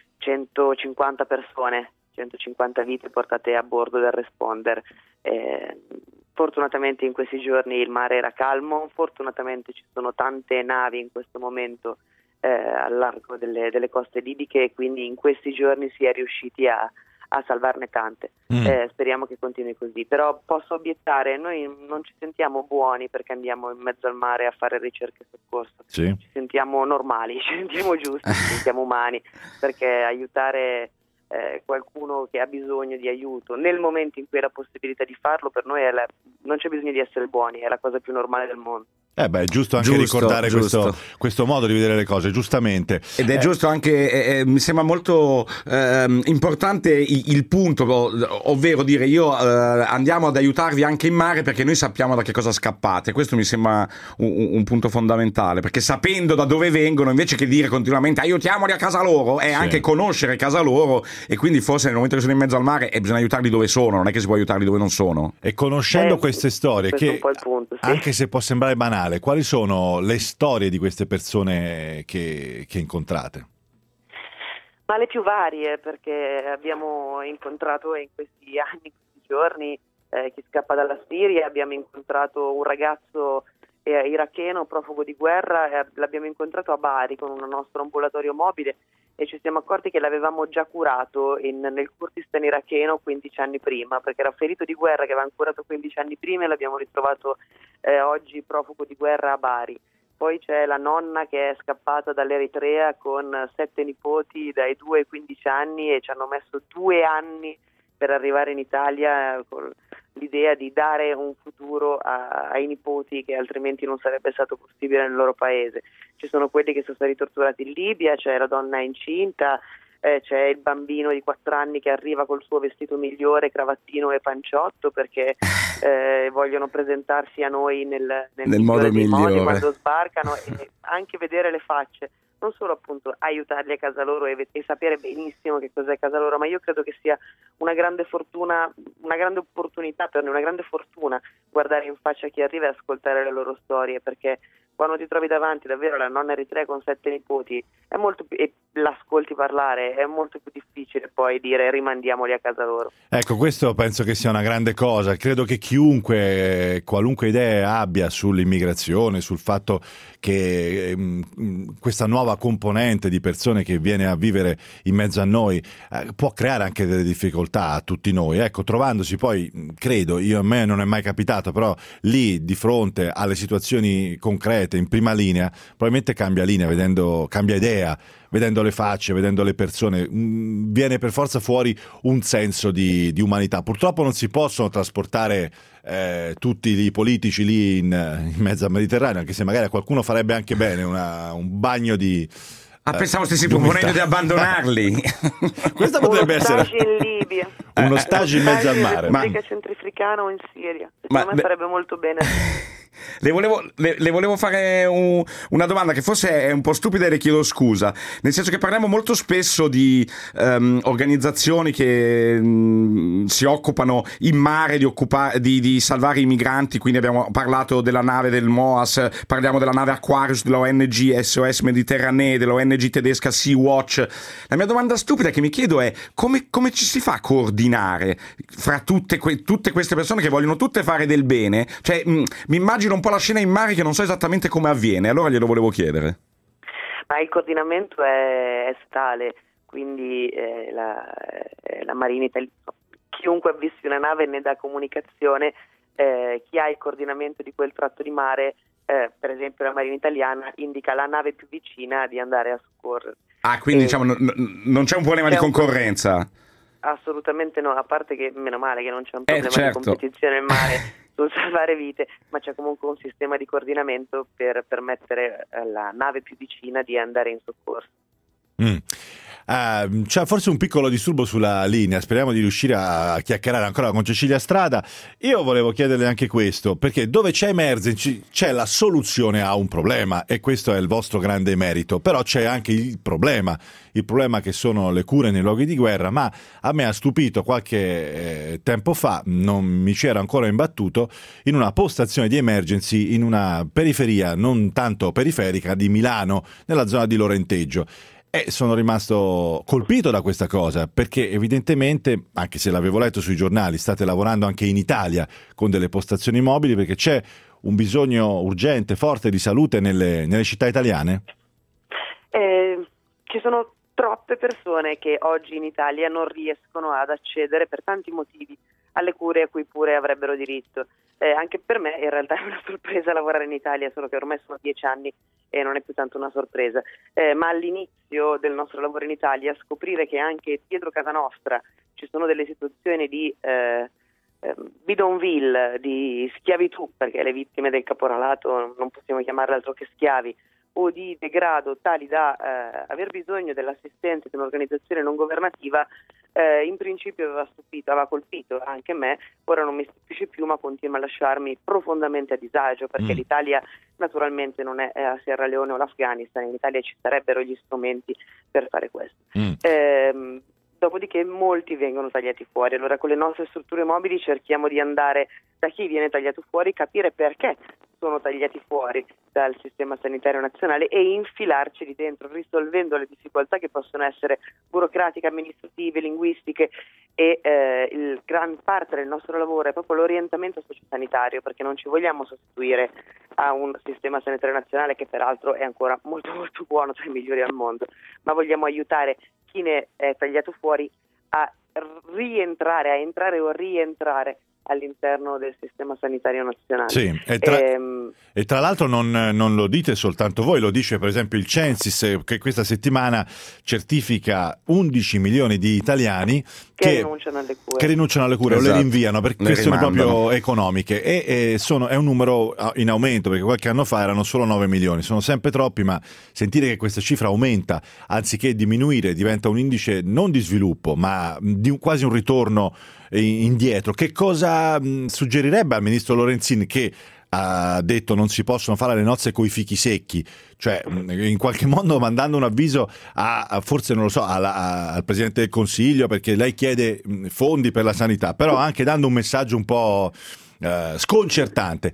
S13: 150 persone, 150 vite portate a bordo del responder. Fortunatamente in questi giorni il mare era calmo, fortunatamente ci sono tante navi in questo momento al largo delle coste libiche, e quindi in questi giorni si è riusciti a salvarne tante. Speriamo che continui così, però posso obiettare, noi non ci sentiamo buoni perché andiamo in mezzo al mare a fare ricerca e soccorso.
S3: Sì.
S13: Ci sentiamo normali, ci sentiamo giusti, ci sentiamo umani, perché aiutare qualcuno che ha bisogno di aiuto nel momento in cui ha la possibilità di farlo, per noi non c'è bisogno di essere buoni, è la cosa più normale del mondo.
S3: È giusto anche ricordare questo modo di vedere le cose, giustamente.
S4: Ed è giusto anche, mi sembra molto importante il punto, ovvero dire andiamo ad aiutarvi anche in mare perché noi sappiamo da che cosa scappate. Questo mi sembra un punto fondamentale, perché sapendo da dove vengono, invece che dire continuamente aiutiamoli a casa loro, è anche conoscere casa loro, e quindi forse nel momento che sono in mezzo al mare bisogna aiutarli dove sono, non è che si può aiutarli dove non sono.
S3: E conoscendo queste storie, che
S13: è un po' il punto, sì.
S3: Anche se può sembrare banale, quali sono le storie di queste persone che incontrate?
S13: Ma le più varie, perché abbiamo incontrato in questi anni, in questi giorni, chi scappa dalla Siria, abbiamo incontrato un ragazzo iracheno, profugo di guerra, l'abbiamo incontrato a Bari con un nostro ambulatorio mobile, e ci siamo accorti che l'avevamo già curato nel Kurdistan iracheno 15 anni prima, perché era ferito di guerra che avevamo curato 15 anni prima, e l'abbiamo ritrovato oggi profugo di guerra a Bari. Poi c'è la nonna che è scappata dall'Eritrea con 7 nipoti dai 2 ai 15 anni, e ci hanno messo 2 anni per arrivare in Italia con l'idea di dare un futuro ai nipoti che altrimenti non sarebbe stato possibile nel loro paese. Ci sono quelli che sono stati torturati in Libia, c'è la donna incinta, c'è il bambino di 4 anni che arriva col suo vestito migliore, cravattino e panciotto, perché vogliono presentarsi a noi nel modo migliore quando sbarcano, e anche vedere le facce. Non solo appunto aiutarli a casa loro e sapere benissimo che cos'è casa loro, ma io credo che sia una grande fortuna, una grande opportunità per noi, una grande fortuna guardare in faccia chi arriva e ascoltare le loro storie, perché quando ti trovi davanti davvero la nonna eritrea con 7 nipoti è molto più, e l'ascolti parlare, è molto più difficile poi dire rimandiamoli a casa loro.
S3: Ecco, questo penso che sia una grande cosa. Credo che chiunque, qualunque idea abbia sull'immigrazione, sul fatto che questa nuova componente di persone che viene a vivere in mezzo a noi può creare anche delle difficoltà a tutti noi. Ecco, trovandosi poi, credo, a me non è mai capitato, però lì di fronte alle situazioni concrete, in prima linea, probabilmente cambia linea, cambia idea, vedendo le facce, vedendo le persone, viene per forza fuori un senso di umanità. Purtroppo non si possono trasportare tutti i politici lì in mezzo al Mediterraneo, anche se magari a qualcuno farebbe anche bene un bagno di...
S4: pensavo stessi proponendo di abbandonarli.
S3: Questo potrebbe essere
S13: in Libia.
S3: uno stage in mezzo al mare.
S13: In Repubblica Centrifricana o in Siria. Secondo me farebbe molto bene.
S4: Le volevo fare una domanda che forse è un po' stupida e le chiedo scusa, nel senso che parliamo molto spesso di organizzazioni che si occupano in mare di salvare i migranti, quindi abbiamo parlato della nave del MOAS, parliamo della nave Aquarius, della ONG SOS Mediterranee, dell'ONG tedesca Sea-Watch. La mia domanda stupida che mi chiedo è come ci si fa a coordinare fra tutte queste persone che vogliono tutte fare del bene? Cioè, mi immagino un po' la scena in mare che non so esattamente come avviene, allora glielo volevo chiedere.
S13: Ma il coordinamento è statale, quindi la Marina italiana, chiunque avvissi una nave ne dà comunicazione, chi ha il coordinamento di quel tratto di mare, per esempio la Marina italiana, indica la nave più vicina di andare a soccorrere.
S4: Quindi diciamo non c'è un problema di concorrenza?
S13: Assolutamente no, a parte che meno male che non c'è un problema
S4: certo.
S13: di competizione in mare sul salvare vite, ma c'è comunque un sistema di coordinamento per permettere alla nave più vicina di andare in soccorso.
S3: C'è forse un piccolo disturbo sulla linea, speriamo di riuscire a chiacchierare ancora con Cecilia Strada. Io volevo chiederle anche questo, perché dove c'è emergency c'è la soluzione a un problema, e questo è il vostro grande merito, però c'è anche il problema che sono le cure nei luoghi di guerra. Ma a me ha stupito qualche tempo fa, non mi c'era ancora imbattuto, in una postazione di emergency in una periferia non tanto periferica di Milano, nella zona di Lorenteggio. E sono rimasto colpito da questa cosa, perché evidentemente, anche se l'avevo letto sui giornali, state lavorando anche in Italia con delle postazioni mobili, perché c'è un bisogno urgente, forte di salute nelle città italiane?
S13: Ci sono troppe persone che oggi in Italia non riescono ad accedere per tanti motivi alle cure a cui pure avrebbero diritto. Anche per me in realtà è una sorpresa lavorare in Italia, solo che ormai sono 10 anni e non è più tanto una sorpresa, ma all'inizio del nostro lavoro in Italia scoprire che anche dietro casa nostra ci sono delle situazioni di bidonville, di schiavitù, perché le vittime del caporalato non possiamo chiamarle altro che schiavi, o di degrado tali da aver bisogno dell'assistenza di un'organizzazione non governativa, in principio aveva colpito anche me. Ora non mi stupisce più, ma continua a lasciarmi profondamente a disagio, perché l'Italia naturalmente non è a Sierra Leone o l'Afghanistan. In Italia ci sarebbero gli strumenti per fare questo. Dopodiché molti vengono tagliati fuori. Allora con le nostre strutture mobili cerchiamo di andare da chi viene tagliato fuori, capire perché sono tagliati fuori dal sistema sanitario nazionale e infilarci lì dentro, risolvendo le difficoltà che possono essere burocratiche, amministrative, linguistiche, e gran parte del nostro lavoro è proprio l'orientamento sociosanitario, perché non ci vogliamo sostituire a un sistema sanitario nazionale che peraltro è ancora molto molto buono, tra i migliori al mondo, ma vogliamo aiutare chi ne è tagliato fuori a rientrare, a entrare o rientrare all'interno del sistema sanitario nazionale.
S3: Sì, e tra l'altro non lo dite soltanto voi, lo dice per esempio il Censis, che questa settimana certifica 11 milioni di italiani che rinunciano alle cure,
S4: esatto,
S3: o le rinviano per questioni proprio economiche, e è un numero in aumento, perché qualche anno fa erano solo 9 milioni, sono sempre troppi, ma sentire che questa cifra aumenta anziché diminuire diventa un indice non di sviluppo ma di quasi un ritorno indietro. Che cosa suggerirebbe al ministro Lorenzin, che ha detto non si possono fare le nozze coi fichi secchi, cioè in qualche modo mandando un avviso forse non lo so al Presidente del Consiglio, perché lei chiede fondi per la sanità, però anche dando un messaggio un po' sconcertante.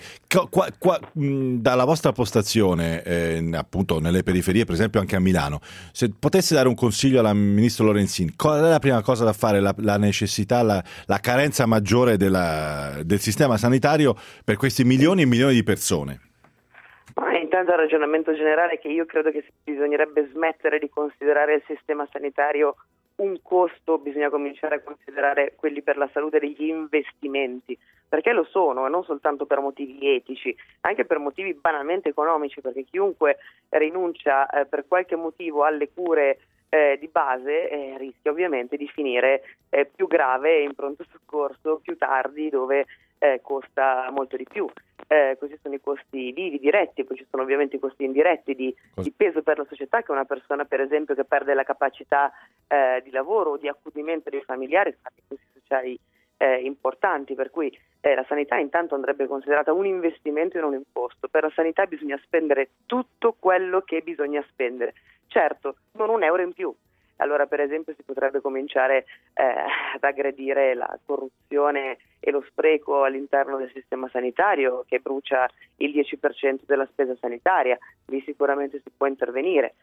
S3: Dalla vostra postazione, appunto nelle periferie, per esempio anche a Milano, se potesse dare un consiglio al ministro Lorenzin, qual è la prima cosa da fare, la necessità, la carenza maggiore del sistema sanitario per questi milioni e milioni di persone?
S13: Intanto il ragionamento generale è che io credo che bisognerebbe smettere di considerare il sistema sanitario un costo, bisogna cominciare a considerare quelli per la salute degli investimenti, perché lo sono, e non soltanto per motivi etici, anche per motivi banalmente economici, perché chiunque rinuncia per qualche motivo alle cure di base rischia ovviamente di finire più grave in pronto soccorso più tardi, dove costa molto di più. Questi sono i costi vivi diretti, poi ci sono ovviamente i costi indiretti di peso per la società, che una persona per esempio che perde la capacità di lavoro o di accudimento dei familiari, fa dei costi sociali importanti, per cui la sanità intanto andrebbe considerata un investimento e non un imposto. Per la sanità bisogna spendere tutto quello che bisogna spendere, certo non un euro in più. Allora per esempio si potrebbe cominciare ad aggredire la corruzione e lo spreco all'interno del sistema sanitario, che brucia il 10% della spesa sanitaria. Lì sicuramente si può intervenire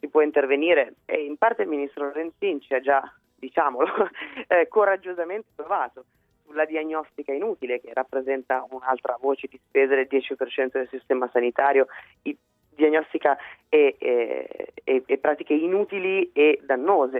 S13: e in parte il ministro Lorenzin ci ha già, diciamolo, coraggiosamente provato sulla diagnostica inutile, che rappresenta un'altra voce di spesa del 10% del sistema sanitario. Diagnostica e pratiche inutili e dannose,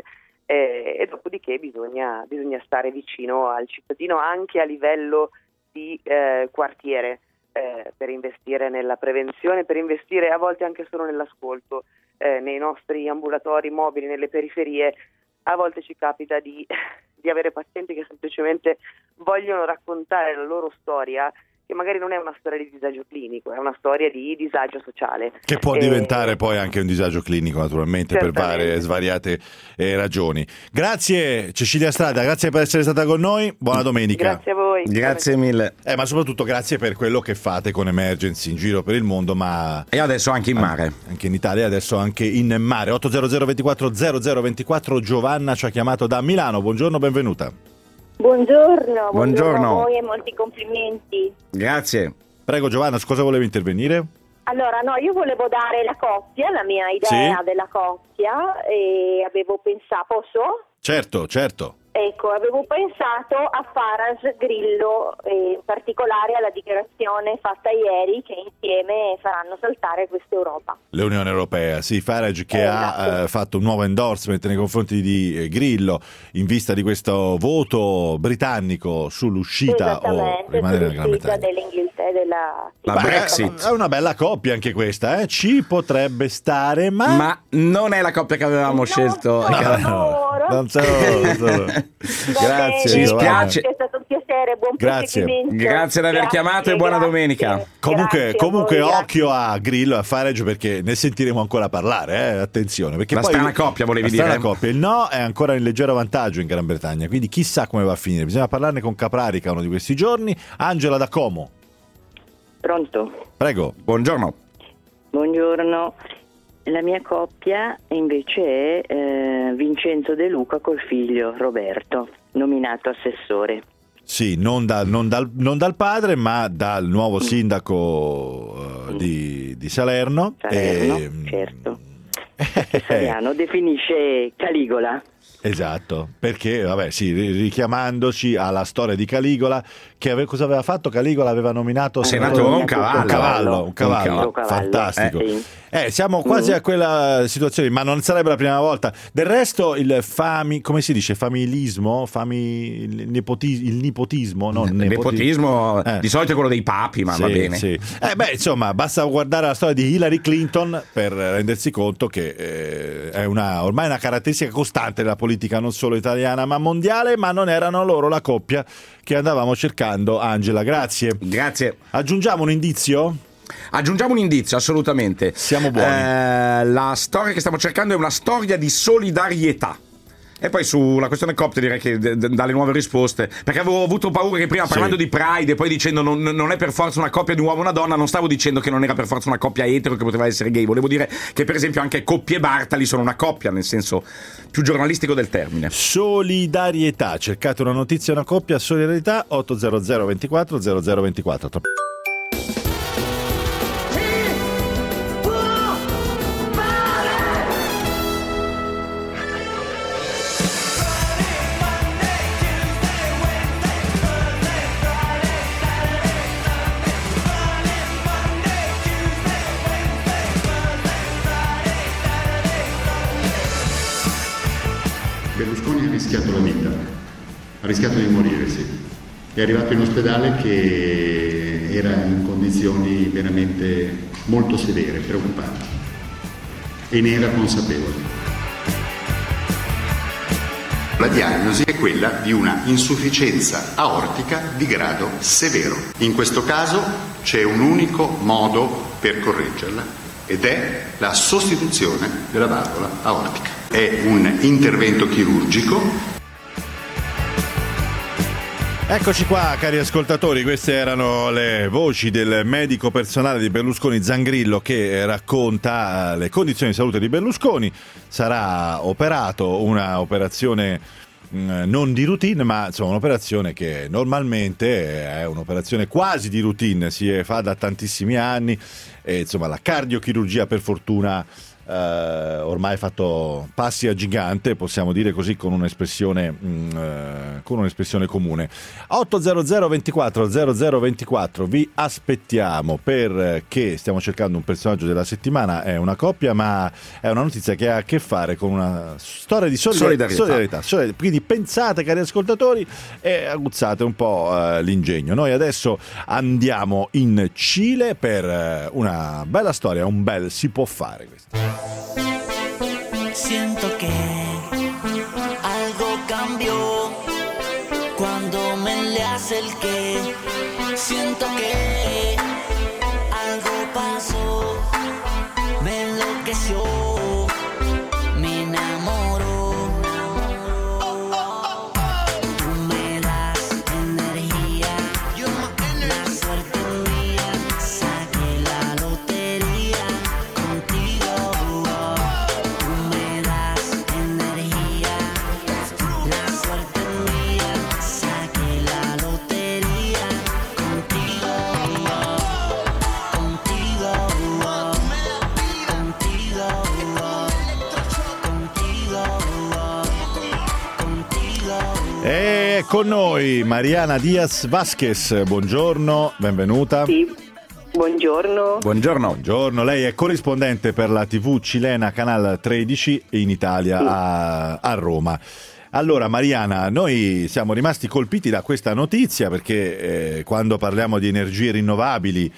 S13: e dopodiché bisogna stare vicino al cittadino anche a livello di quartiere, per investire nella prevenzione, per investire a volte anche solo nell'ascolto. Nei nostri ambulatori mobili nelle periferie a volte ci capita di avere pazienti che semplicemente vogliono raccontare la loro storia, che magari non è una storia di disagio clinico, è una storia di disagio sociale.
S3: Che può diventare poi anche un disagio clinico, naturalmente, per svariate ragioni. Grazie Cecilia Strada, grazie per essere stata con noi, buona domenica.
S13: Grazie a voi.
S4: Grazie mille.
S3: Ma soprattutto grazie per quello che fate con Emergency in giro per il mondo,
S4: e adesso anche in mare.
S3: Anche in Italia, adesso anche in mare. 800 24 0024, Giovanna ci ha chiamato da Milano, buongiorno, benvenuta.
S17: Buongiorno a voi e molti complimenti.
S4: Grazie.
S3: Prego Giovanna, su cosa volevi intervenire?
S17: Allora, no, io volevo dare la coppia, la mia idea della coppia, e avevo pensato, posso?
S3: Certo.
S17: Ecco, avevo pensato a Farage, Grillo, in particolare alla dichiarazione fatta ieri che insieme faranno saltare questa Europa.
S3: L'Unione Europea, sì, Farage che ha fatto un nuovo endorsement nei confronti di Grillo in vista di questo voto britannico sull'uscita o rimanere nella Gran Bretagna.
S17: Dell'Inghilterra,
S4: la Brexit.
S3: È una bella coppia anche questa, ci potrebbe stare, ma
S4: non è la coppia che avevamo scelto.
S3: Non so. Grazie,
S4: ci spiace.
S17: È stato un piacere, buon proseguimento.
S4: Grazie di aver chiamato e buona domenica.
S3: Comunque occhio a Grillo e a Farage, perché ne sentiremo ancora parlare, attenzione, perché
S4: la
S3: poi
S4: strana coppia volevi dire?
S3: Strana coppia, il no è ancora in leggero vantaggio in Gran Bretagna, quindi chissà come va a finire. Bisogna parlarne con Caprarica uno di questi giorni. Angela da Como.
S18: Pronto?
S3: Prego.
S4: Buongiorno.
S18: La mia coppia invece è Vincenzo De Luca col figlio Roberto, nominato assessore.
S3: Sì, non dal padre, ma dal nuovo sindaco di Salerno.
S18: Certo. Soriano definisce Caligola.
S3: Esatto, perché richiamandoci alla storia di Caligola, che cosa aveva fatto Caligola? Aveva nominato
S4: senatore un
S3: cavallo fantastico. Siamo quasi a quella situazione, ma non sarebbe la prima volta. Del resto il come si dice, familismo, il nepotismo,
S4: nepotismo di solito è quello dei papi, ma va bene.
S3: Sì. Insomma, basta guardare la storia di Hillary Clinton per rendersi conto che è ormai una caratteristica costante della politica non solo italiana ma mondiale, ma non erano loro la coppia che andavamo cercando. Angela, grazie. Aggiungiamo un indizio?
S4: Assolutamente.
S3: Siamo buoni.
S4: La storia che stiamo cercando è una storia di solidarietà. E poi sulla questione coppia direi che dalle nuove risposte, perché avevo avuto paura che prima parlando di Pride e poi dicendo non è per forza una coppia di un uomo e una donna, non stavo dicendo che non era per forza una coppia etero che poteva essere gay, volevo dire che per esempio anche Coppie Bartali sono una coppia nel senso più giornalistico del termine.
S3: Solidarietà, cercate una notizia, una coppia, solidarietà 800 24 0024.
S19: Berlusconi ha rischiato la vita, ha rischiato di morire, sì. È arrivato in ospedale che era in condizioni veramente molto severe, preoccupanti, e ne era consapevole. La diagnosi è quella di una insufficienza aortica di grado severo. In questo caso c'è un unico modo per correggerla ed è la sostituzione della valvola aortica. È un intervento chirurgico.
S3: Eccoci qua, cari ascoltatori, queste erano le voci del medico personale di Berlusconi, Zangrillo, che racconta le condizioni di salute di Berlusconi. Sarà operato, una operazione non di routine, ma insomma un'operazione che normalmente è un'operazione quasi di routine, si fa da tantissimi anni, e insomma la cardiochirurgia per fortuna ormai ha fatto passi a gigante, possiamo dire così, con un'espressione comune. 800 24 0024, vi aspettiamo perché stiamo cercando un personaggio della settimana. È una coppia, ma è una notizia che ha a che fare con una storia di solidarietà. Quindi pensate, cari ascoltatori, e aguzzate un po' l'ingegno. Noi adesso andiamo in Cile per una bella storia, un bel si può fare questo.
S2: Siento que algo cambió cuando me le acerqué. Siento que algo pasó, me enloqueció, me enamoró. Tú me das energía, la suerte mía, saqué la lotería contigo.
S3: E con noi Mariana Diaz Vasquez, buongiorno, benvenuta.
S13: Sì, buongiorno.
S3: Buongiorno, lei è corrispondente per la TV cilena Canal 13 in Italia, sì, a Roma. Allora Mariana, noi siamo rimasti colpiti da questa notizia perché quando parliamo di energie rinnovabili,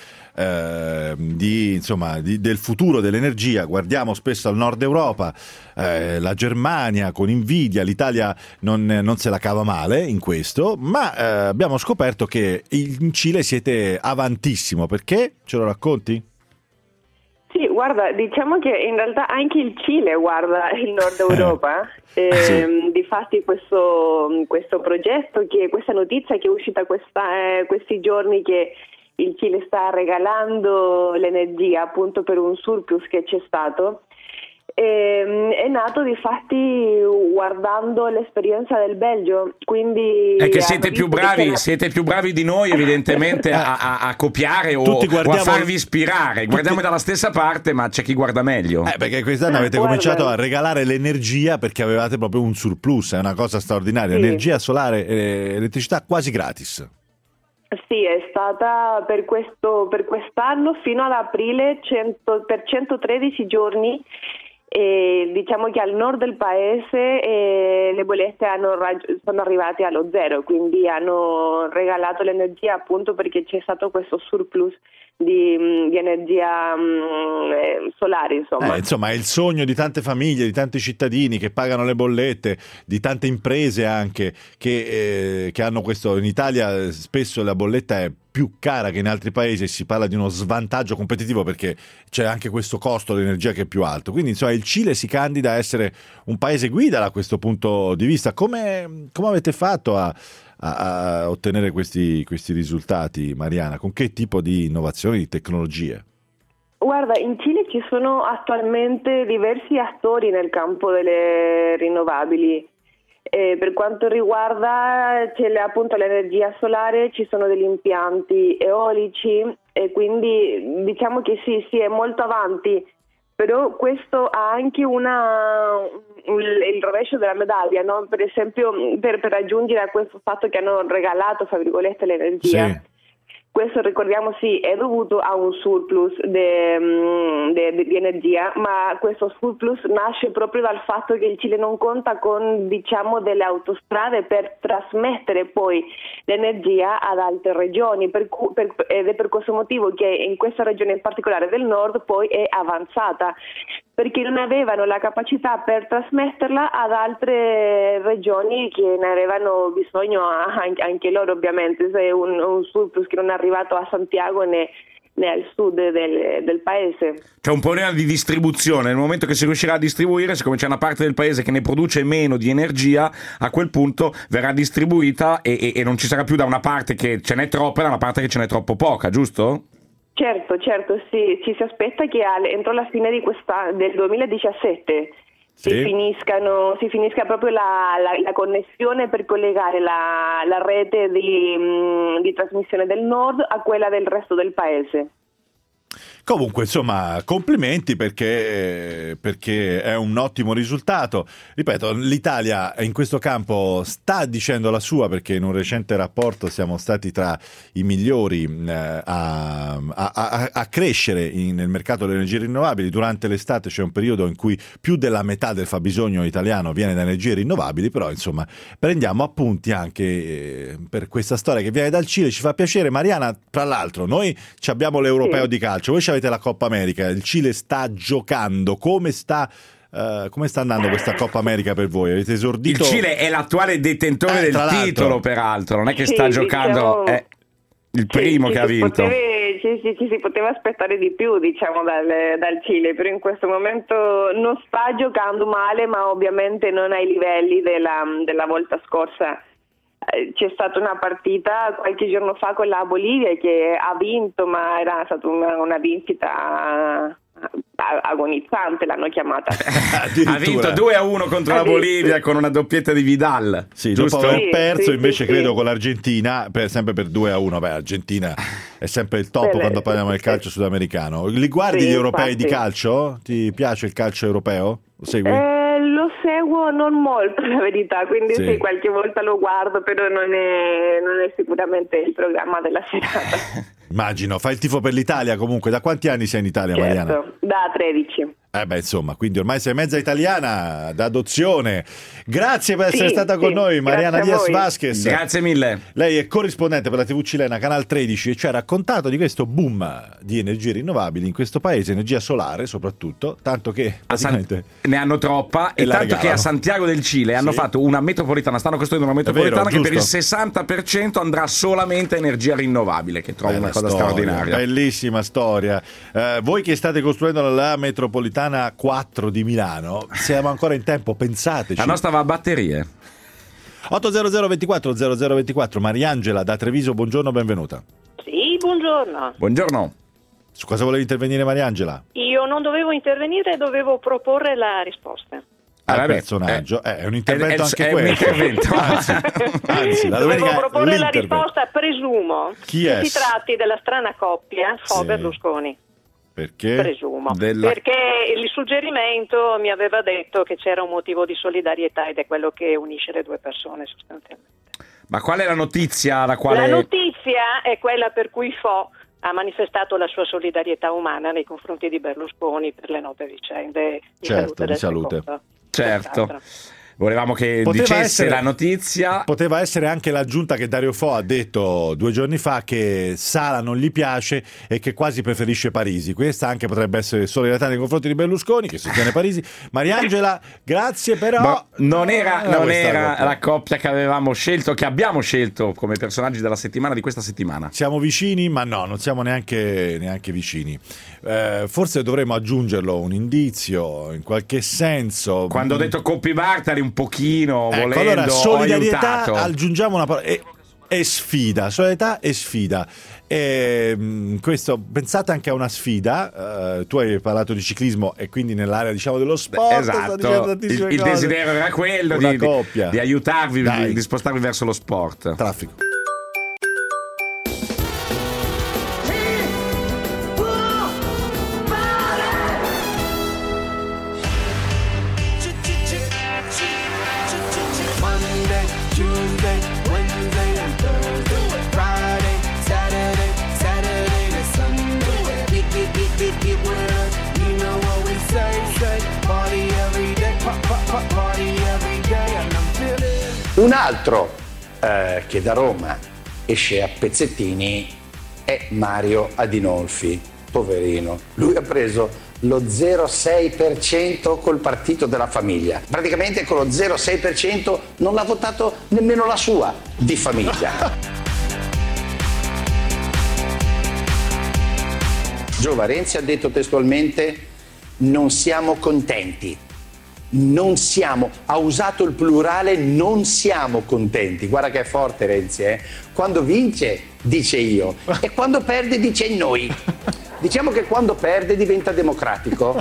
S3: del futuro dell'energia, guardiamo spesso al nord Europa, la Germania con invidia, l'Italia non se la cava male in questo, ma abbiamo scoperto che in Cile siete avantissimo. Perché? Ce lo racconti?
S13: Sì, guarda, diciamo che in realtà anche il Cile guarda il nord Europa. Sì. Difatti questo progetto, questa notizia che è uscita questi giorni, che il Cile sta regalando l'energia appunto per un surplus che c'è stato, è nato difatti guardando l'esperienza del Belgio, quindi
S4: è che siete più bravi di noi evidentemente a copiare o a farvi ispirare. Guardiamo dalla stessa parte, ma c'è chi guarda meglio.
S3: Perché quest'anno avete cominciato a regalare l'energia perché avevate proprio un surplus, è una cosa straordinaria, sì. Energia solare e elettricità quasi gratis.
S13: Sì, è stata per quest'anno fino ad aprile per 113 giorni. Diciamo che al nord del paese le bollette sono arrivate allo zero, quindi hanno regalato l'energia appunto perché c'è stato questo surplus di energia solare, insomma.
S3: Insomma, è il sogno di tante famiglie, di tanti cittadini che pagano le bollette, di tante imprese anche che hanno questo. In Italia spesso la bolletta è più cara che in altri paesi e si parla di uno svantaggio competitivo perché c'è anche questo costo dell'energia che è più alto. Quindi insomma il Cile si candida a essere un paese guida da questo punto di vista. Come avete fatto a ottenere questi risultati, Mariana? Con che tipo di innovazioni, di tecnologie?
S13: Guarda, in Cile ci sono attualmente diversi attori nel campo delle rinnovabili. Per quanto riguarda appunto l'energia solare, ci sono degli impianti eolici e quindi diciamo che sì, è molto avanti, però questo ha anche il rovescio della medaglia, no? Per esempio per raggiungere a questo fatto che hanno regalato, fra virgolette, l'energia. Sì. Questo, ricordiamo, sì, è dovuto a un surplus di energia, ma questo surplus nasce proprio dal fatto che il Cile non conta con, diciamo, delle autostrade per trasmettere poi l'energia ad altre regioni, ed è per questo motivo che in questa regione in particolare del nord poi è avanzata, perché non avevano la capacità per trasmetterla ad altre regioni che ne avevano bisogno anche loro, ovviamente. Se un surplus che non è arrivato a Santiago né al sud del paese.
S4: C'è un problema di distribuzione. Nel momento che si riuscirà a distribuire, siccome c'è una parte del paese che ne produce meno di energia, a quel punto verrà distribuita e non ci sarà più da una parte che ce n'è troppa e da una parte che ce n'è troppo poca, giusto?
S13: Certo, sì, ci si aspetta che entro la fine del 2017 si finisca proprio la connessione per collegare la rete di trasmissione del nord a quella del resto del paese.
S3: Comunque, insomma, complimenti perché è un ottimo risultato. Ripeto, l'Italia in questo campo sta dicendo la sua, perché in un recente rapporto siamo stati tra i migliori a crescere nel mercato delle energie rinnovabili. Durante l'estate c'è un periodo in cui più della metà del fabbisogno italiano viene da energie rinnovabili, però insomma prendiamo appunti anche per questa storia che viene dal Cile. Ci fa piacere. Mariana, tra l'altro, noi abbiamo l'Europeo di calcio, voi avete la Coppa America, il Cile sta giocando, come sta andando questa Coppa America per voi? Avete esordito?
S4: Il Cile è l'attuale detentore del titolo, peraltro, non è che sta giocando, è il primo che ha vinto.
S13: Ci si poteva aspettare di più, diciamo, dal Cile, però in questo momento non sta giocando male, ma ovviamente non ai livelli della volta scorsa. C'è stata una partita qualche giorno fa con la Bolivia che ha vinto, ma era stata una vincita agonizzante, l'hanno chiamata.
S4: Ha vinto 2-1 contro la Bolivia con una doppietta di Vidal.
S3: Sì, giusto? Dopo aver perso invece credo con l'Argentina sempre per 2-1. Beh, Argentina è sempre il top quando parliamo del calcio sudamericano. Li guardi gli europei di calcio? Ti piace il calcio europeo? Lo segui?
S13: Lo seguo non molto, la verità, quindi sì, qualche volta lo guardo, però non è sicuramente il programma della serata.
S3: Immagino. Fai il tifo per l'Italia comunque. Da quanti anni sei in Italia, Mariana?
S13: Da 13.
S3: Insomma, quindi ormai sei mezza italiana d'adozione. Grazie per essere stata con noi, Mariana Diaz Vasquez.
S4: Grazie mille.
S3: Lei è corrispondente per la TV cilena Canal 13 e ci ha raccontato di questo boom di energie rinnovabili in questo paese, energia solare soprattutto, tanto che
S4: ne hanno troppa e tanto che a Santiago del Cile hanno fatto una metropolitana, stanno costruendo una metropolitana che per il 60% andrà solamente a energia rinnovabile, che trovo una cosa straordinaria.
S3: Bellissima storia. Voi che state costruendo la metropolitana 4 di Milano, siamo ancora in tempo, pensateci.
S4: La nostra va a batterie.
S3: 800 24 0024. Mariangela da Treviso, buongiorno, benvenuta.
S20: Sì, buongiorno.
S4: Buongiorno.
S3: Su cosa volevi intervenire, Mariangela?
S20: Io non dovevo intervenire, dovevo proporre la risposta.
S3: Al personaggio, è un intervento anche questo.
S4: Un intervento.
S3: Anzi, la
S20: dovevo proporre la risposta, presumo
S3: che
S20: si tratti della strana coppia Fo-Berlusconi.
S3: Perché?
S20: Presumo. Perché il suggerimento mi aveva detto che c'era un motivo di solidarietà ed è quello che unisce le due persone sostanzialmente.
S4: Ma qual è la notizia?
S20: La notizia è quella per cui Fo ha manifestato la sua solidarietà umana nei confronti di Berlusconi per le note vicende di
S3: salute.
S4: Certo. volevamo che dicesse la notizia.
S3: Poteva essere anche l'aggiunta che Dario Fo ha detto 2 giorni fa, che Sala non gli piace e che quasi preferisce Parisi. Questa anche potrebbe essere solidarietà nei confronti di Berlusconi, che sostiene Parisi. Mariangela, grazie, però
S4: non era la coppia che avevamo scelto, che abbiamo scelto come personaggi della settimana, di questa settimana.
S3: Siamo vicini, ma no, non siamo neanche vicini. Forse dovremmo aggiungerlo un indizio in qualche senso.
S4: Quando ho detto Coppi Bartali un pochino, volendo,
S3: allora solidarietà,
S4: ho aiutato.
S3: Aggiungiamo una parola e sfida, solidarietà e sfida. Questo, pensate anche a una sfida. Tu hai parlato di ciclismo e quindi nell'area, diciamo, dello sport.
S4: Esatto, il desiderio era quello di aiutarvi, di spostarvi verso lo sport.
S3: Traffico.
S21: Un altro che da Roma esce a pezzettini è Mario Adinolfi, poverino. Lui ha preso lo 0,6% col partito della famiglia. Praticamente con lo 0,6% non l'ha votato nemmeno la sua di famiglia. Giova Renzi ha detto testualmente: non siamo contenti. Non siamo, ha usato il plurale, non siamo contenti. Guarda che è forte Renzi, Quando vince dice io e quando perde dice noi. Diciamo che quando perde diventa democratico.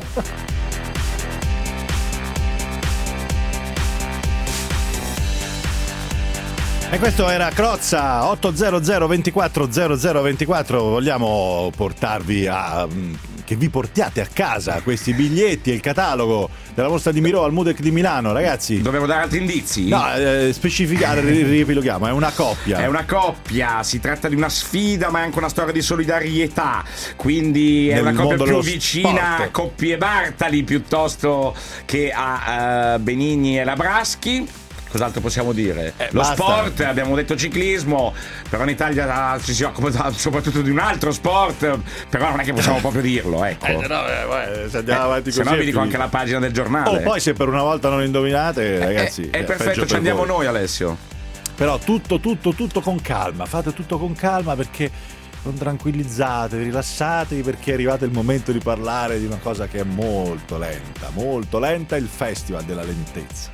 S3: E questo era Crozza. 800 24 00 24. Vogliamo portarvi che vi portiate a casa questi biglietti e il catalogo della mostra di Miro al Mudec di Milano, ragazzi.
S4: Dobbiamo dare altri indizi?
S3: No, specificare, riepiloghiamo, è una coppia.
S4: È una coppia, si tratta di una sfida, ma è anche una storia di solidarietà, quindi è una coppia più vicina a Coppie Bartali piuttosto che a Benigni e Labraschi. Cos'altro possiamo dire? Lo
S3: basta.
S4: Sport, abbiamo detto ciclismo, però in Italia ci si occupa soprattutto di un altro sport, però non è che possiamo proprio dirlo, ecco.
S3: Se andiamo avanti così.
S4: Se no vi dico anche la pagina del giornale.
S3: Poi se per una volta non indovinate, ragazzi.
S4: È perfetto, ci andiamo noi, Alessio.
S3: Però tutto con calma, fate tutto con calma, perché non tranquillizzatevi, rilassatevi, perché è arrivato il momento di parlare di una cosa che è molto lenta, il Festival della Lentezza.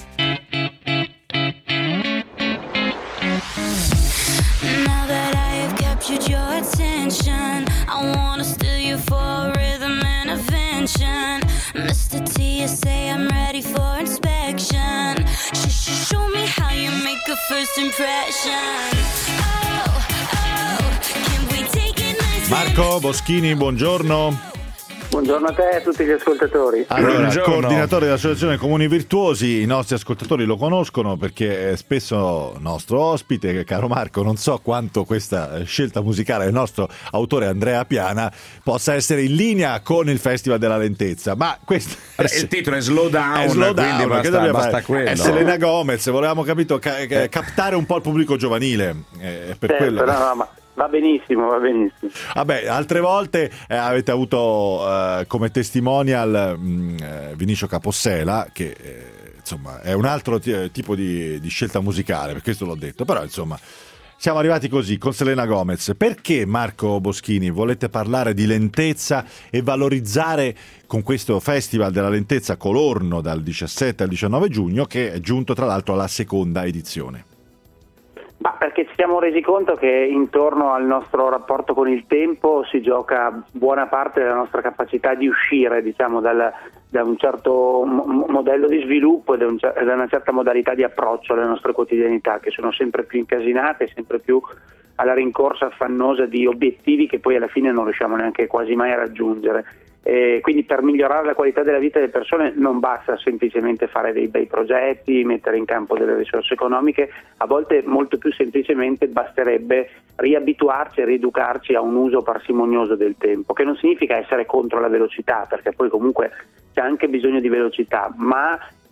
S2: Your attention, I wanna steal you for rhythm and invention. Mr. T, you say I'm ready for inspection. Show me how you make a first impression. Can we take it nice?
S3: Marco Boschini, buongiorno.
S22: Buongiorno a te e a tutti gli ascoltatori.
S3: Allora,
S4: buongiorno.
S3: Coordinatore dell'Associazione Comuni Virtuosi, i nostri ascoltatori lo conoscono perché è spesso nostro ospite. Caro Marco, non so quanto questa scelta musicale del nostro autore Andrea Piana possa essere in linea con il Festival della Lentezza, ma questo
S4: il titolo è Slow Down, quindi basta quello.
S3: È Selena Gomez, volevamo captare un po' il pubblico giovanile, per quello.
S22: No, ma va benissimo.
S3: Vabbè, altre volte avete avuto come testimonial Vinicio Capossela, che insomma è un altro tipo di scelta musicale, per questo l'ho detto, però insomma siamo arrivati così con Selena Gomez. Perché, Marco Boschini, volete parlare di lentezza e valorizzare con questo Festival della Lentezza Colorno dal 17 al 19 giugno, che è giunto tra l'altro alla seconda edizione?
S22: Ma perché ci siamo resi conto che intorno al nostro rapporto con il tempo si gioca buona parte della nostra capacità di uscire, diciamo, da un certo modello di sviluppo e da una certa modalità di approccio alle nostre quotidianità, che sono sempre più incasinate, sempre più alla rincorsa affannosa di obiettivi che poi alla fine non riusciamo neanche quasi mai a raggiungere. Quindi per migliorare la qualità della vita delle persone non basta semplicemente fare dei bei progetti, mettere in campo delle risorse economiche, a volte molto più semplicemente basterebbe riabituarci e rieducarci a un uso parsimonioso del tempo, che non significa essere contro la velocità, perché poi comunque c'è anche bisogno di velocità, ma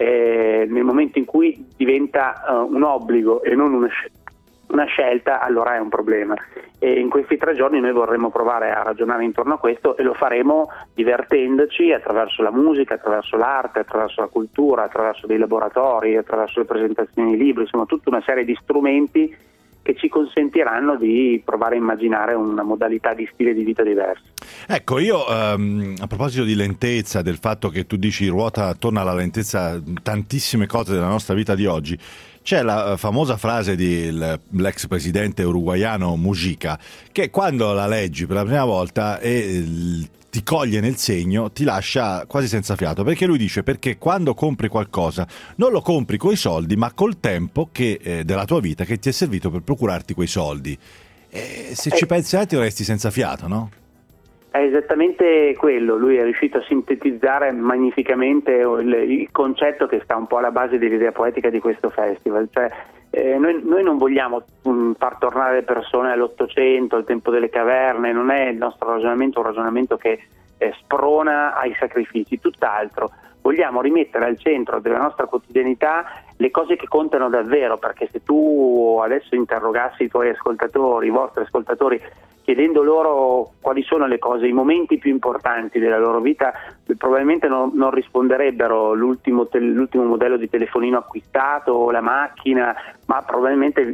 S22: nel momento in cui diventa un obbligo e non una scelta, allora è un problema. E in questi 3 giorni noi vorremmo provare a ragionare intorno a questo, e lo faremo divertendoci attraverso la musica, attraverso l'arte, attraverso la cultura, attraverso dei laboratori, attraverso le presentazioni di libri, insomma tutta una serie di strumenti che ci consentiranno di provare a immaginare una modalità di stile di vita diverso.
S3: Ecco, io a proposito di lentezza, del fatto che tu dici ruota attorno alla lentezza tantissime cose della nostra vita di oggi, c'è la famosa frase dell'ex presidente uruguaiano Mujica, che quando la leggi per la prima volta ti coglie nel segno, ti lascia quasi senza fiato, perché lui dice: perché quando compri qualcosa non lo compri coi soldi, ma col tempo della tua vita che ti è servito per procurarti quei soldi. Se ci pensi ti resti senza fiato, no?
S22: È esattamente quello, lui è riuscito a sintetizzare magnificamente il concetto che sta un po' alla base dell'idea poetica di questo festival, cioè noi non vogliamo far tornare le persone all'Ottocento, al tempo delle caverne, non è il nostro ragionamento un ragionamento che sprona ai sacrifici, tutt'altro. Vogliamo rimettere al centro della nostra quotidianità le cose che contano davvero, perché se tu adesso interrogassi i tuoi ascoltatori, i vostri ascoltatori, chiedendo loro quali sono le cose, i momenti più importanti della loro vita, probabilmente non risponderebbero l'ultimo modello di telefonino acquistato o la macchina, ma probabilmente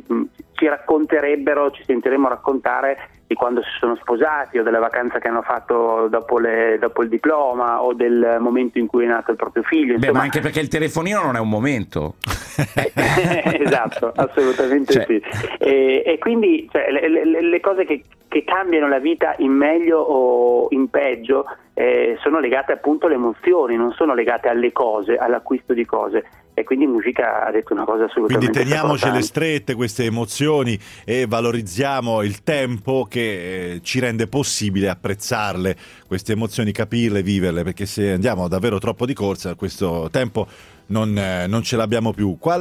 S22: ci sentiremo raccontare di quando si sono sposati, o della vacanza che hanno fatto dopo il diploma, o del momento in cui è nato il proprio figlio. Insomma.
S4: Ma anche perché il telefonino non è un momento.
S22: Esatto, assolutamente sì. E quindi le cose che cambiano la vita in meglio o in peggio sono legate appunto alle emozioni, non sono legate alle cose, all'acquisto di cose. E quindi Mujica ha detto una cosa assolutamente
S3: Quindi teniamocele
S22: importante.
S3: strette queste emozioni e valorizziamo il tempo che ci rende possibile apprezzarle, queste emozioni, capirle, viverle, perché se andiamo davvero troppo di corsa questo tempo non ce l'abbiamo più. Chi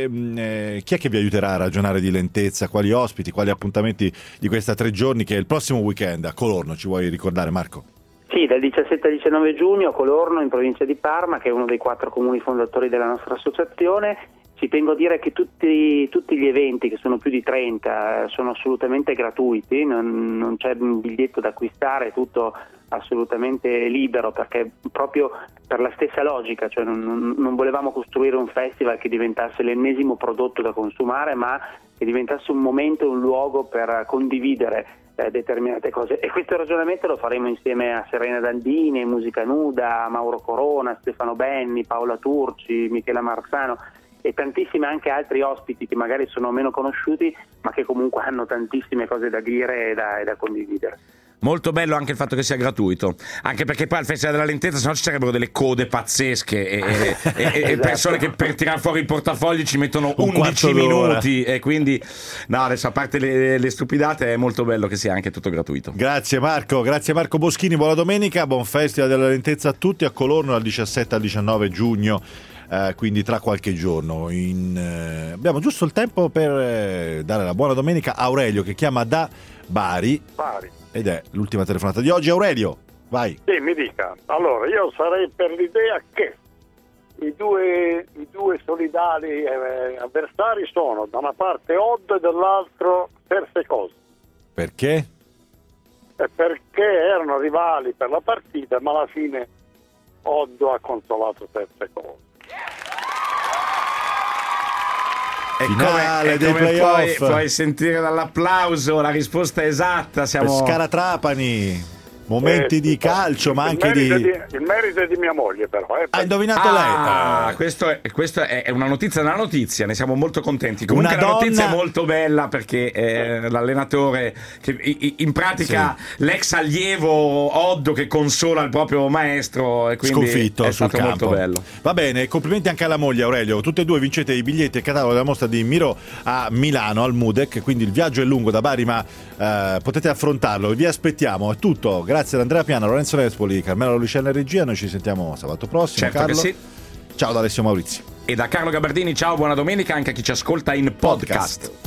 S3: è che vi aiuterà a ragionare di lentezza? Quali ospiti, quali appuntamenti di questi 3 giorni, che è il prossimo weekend a Colorno? Ci vuoi ricordare, Marco?
S22: Sì, dal 17 al 19 giugno a Colorno, in provincia di Parma, che è uno dei 4 comuni fondatori della nostra associazione. Ci tengo a dire che tutti gli eventi, che sono più di 30, sono assolutamente gratuiti, non c'è un biglietto da acquistare, è tutto assolutamente libero, perché proprio per la stessa logica, cioè non volevamo costruire un festival che diventasse l'ennesimo prodotto da consumare, ma che diventasse un momento, un luogo per condividere determinate cose. E questo ragionamento lo faremo insieme a Serena Dandini, Musica Nuda, Mauro Corona, Stefano Benni, Paola Turci, Michela Marzano e tantissimi anche altri ospiti che magari sono meno conosciuti, ma che comunque hanno tantissime cose da dire e da condividere.
S4: Molto bello anche il fatto che sia gratuito, anche perché poi al Festival della Lentezza sennò ci sarebbero delle code pazzesche e
S22: Esatto.
S4: persone che per tirare fuori i portafogli ci mettono 11 minuti, e quindi no, adesso a parte le stupidate è molto bello che sia anche tutto gratuito.
S3: Grazie Marco Boschini, buona domenica, buon Festival della Lentezza a tutti a Colorno dal 17 al 19 giugno. Quindi tra qualche giorno abbiamo giusto il tempo per dare la buona domenica a Aurelio, che chiama da Bari. Ed è l'ultima telefonata di oggi. Aurelio, vai.
S5: Sì, mi dica. Allora, io sarei per l'idea che i due solidali avversari sono da una parte Odd e dall'altro Persecos.
S3: Perché?
S5: Perché erano rivali per la partita, ma alla fine Oddo ha consolato Persecos.
S3: Finale dei playoff.
S4: Puoi sentire dall'applauso la risposta esatta. Siamo
S3: Pescara Trapani. Momenti di calcio, ma anche
S5: il merito è di mia moglie, però.
S3: Ha indovinato lei.
S4: Questo è una notizia della notizia, ne siamo molto contenti. Comunque la notizia è molto bella, perché l'allenatore, che in pratica l'ex allievo Oddo che consola il proprio maestro, e quindi
S3: sconfitto
S4: è
S3: sul
S4: stato
S3: campo.
S4: molto bello.
S3: Va bene, complimenti anche alla moglie Aurelio. Tutte e due vincete i biglietti e catalogo della mostra di Miro a Milano al Mudec, quindi il viaggio è lungo da Bari, ma potete affrontarlo. Vi aspettiamo, è tutto. Grazie ad Andrea Piana, Lorenzo Nespoli, Carmelo Luciana in regia. Noi ci sentiamo sabato prossimo.
S4: Certo.
S3: Carlo.
S4: Che sì.
S3: Ciao da Alessio Maurizi.
S4: E da Carlo Gabardini, ciao, buona domenica anche a chi ci ascolta in podcast.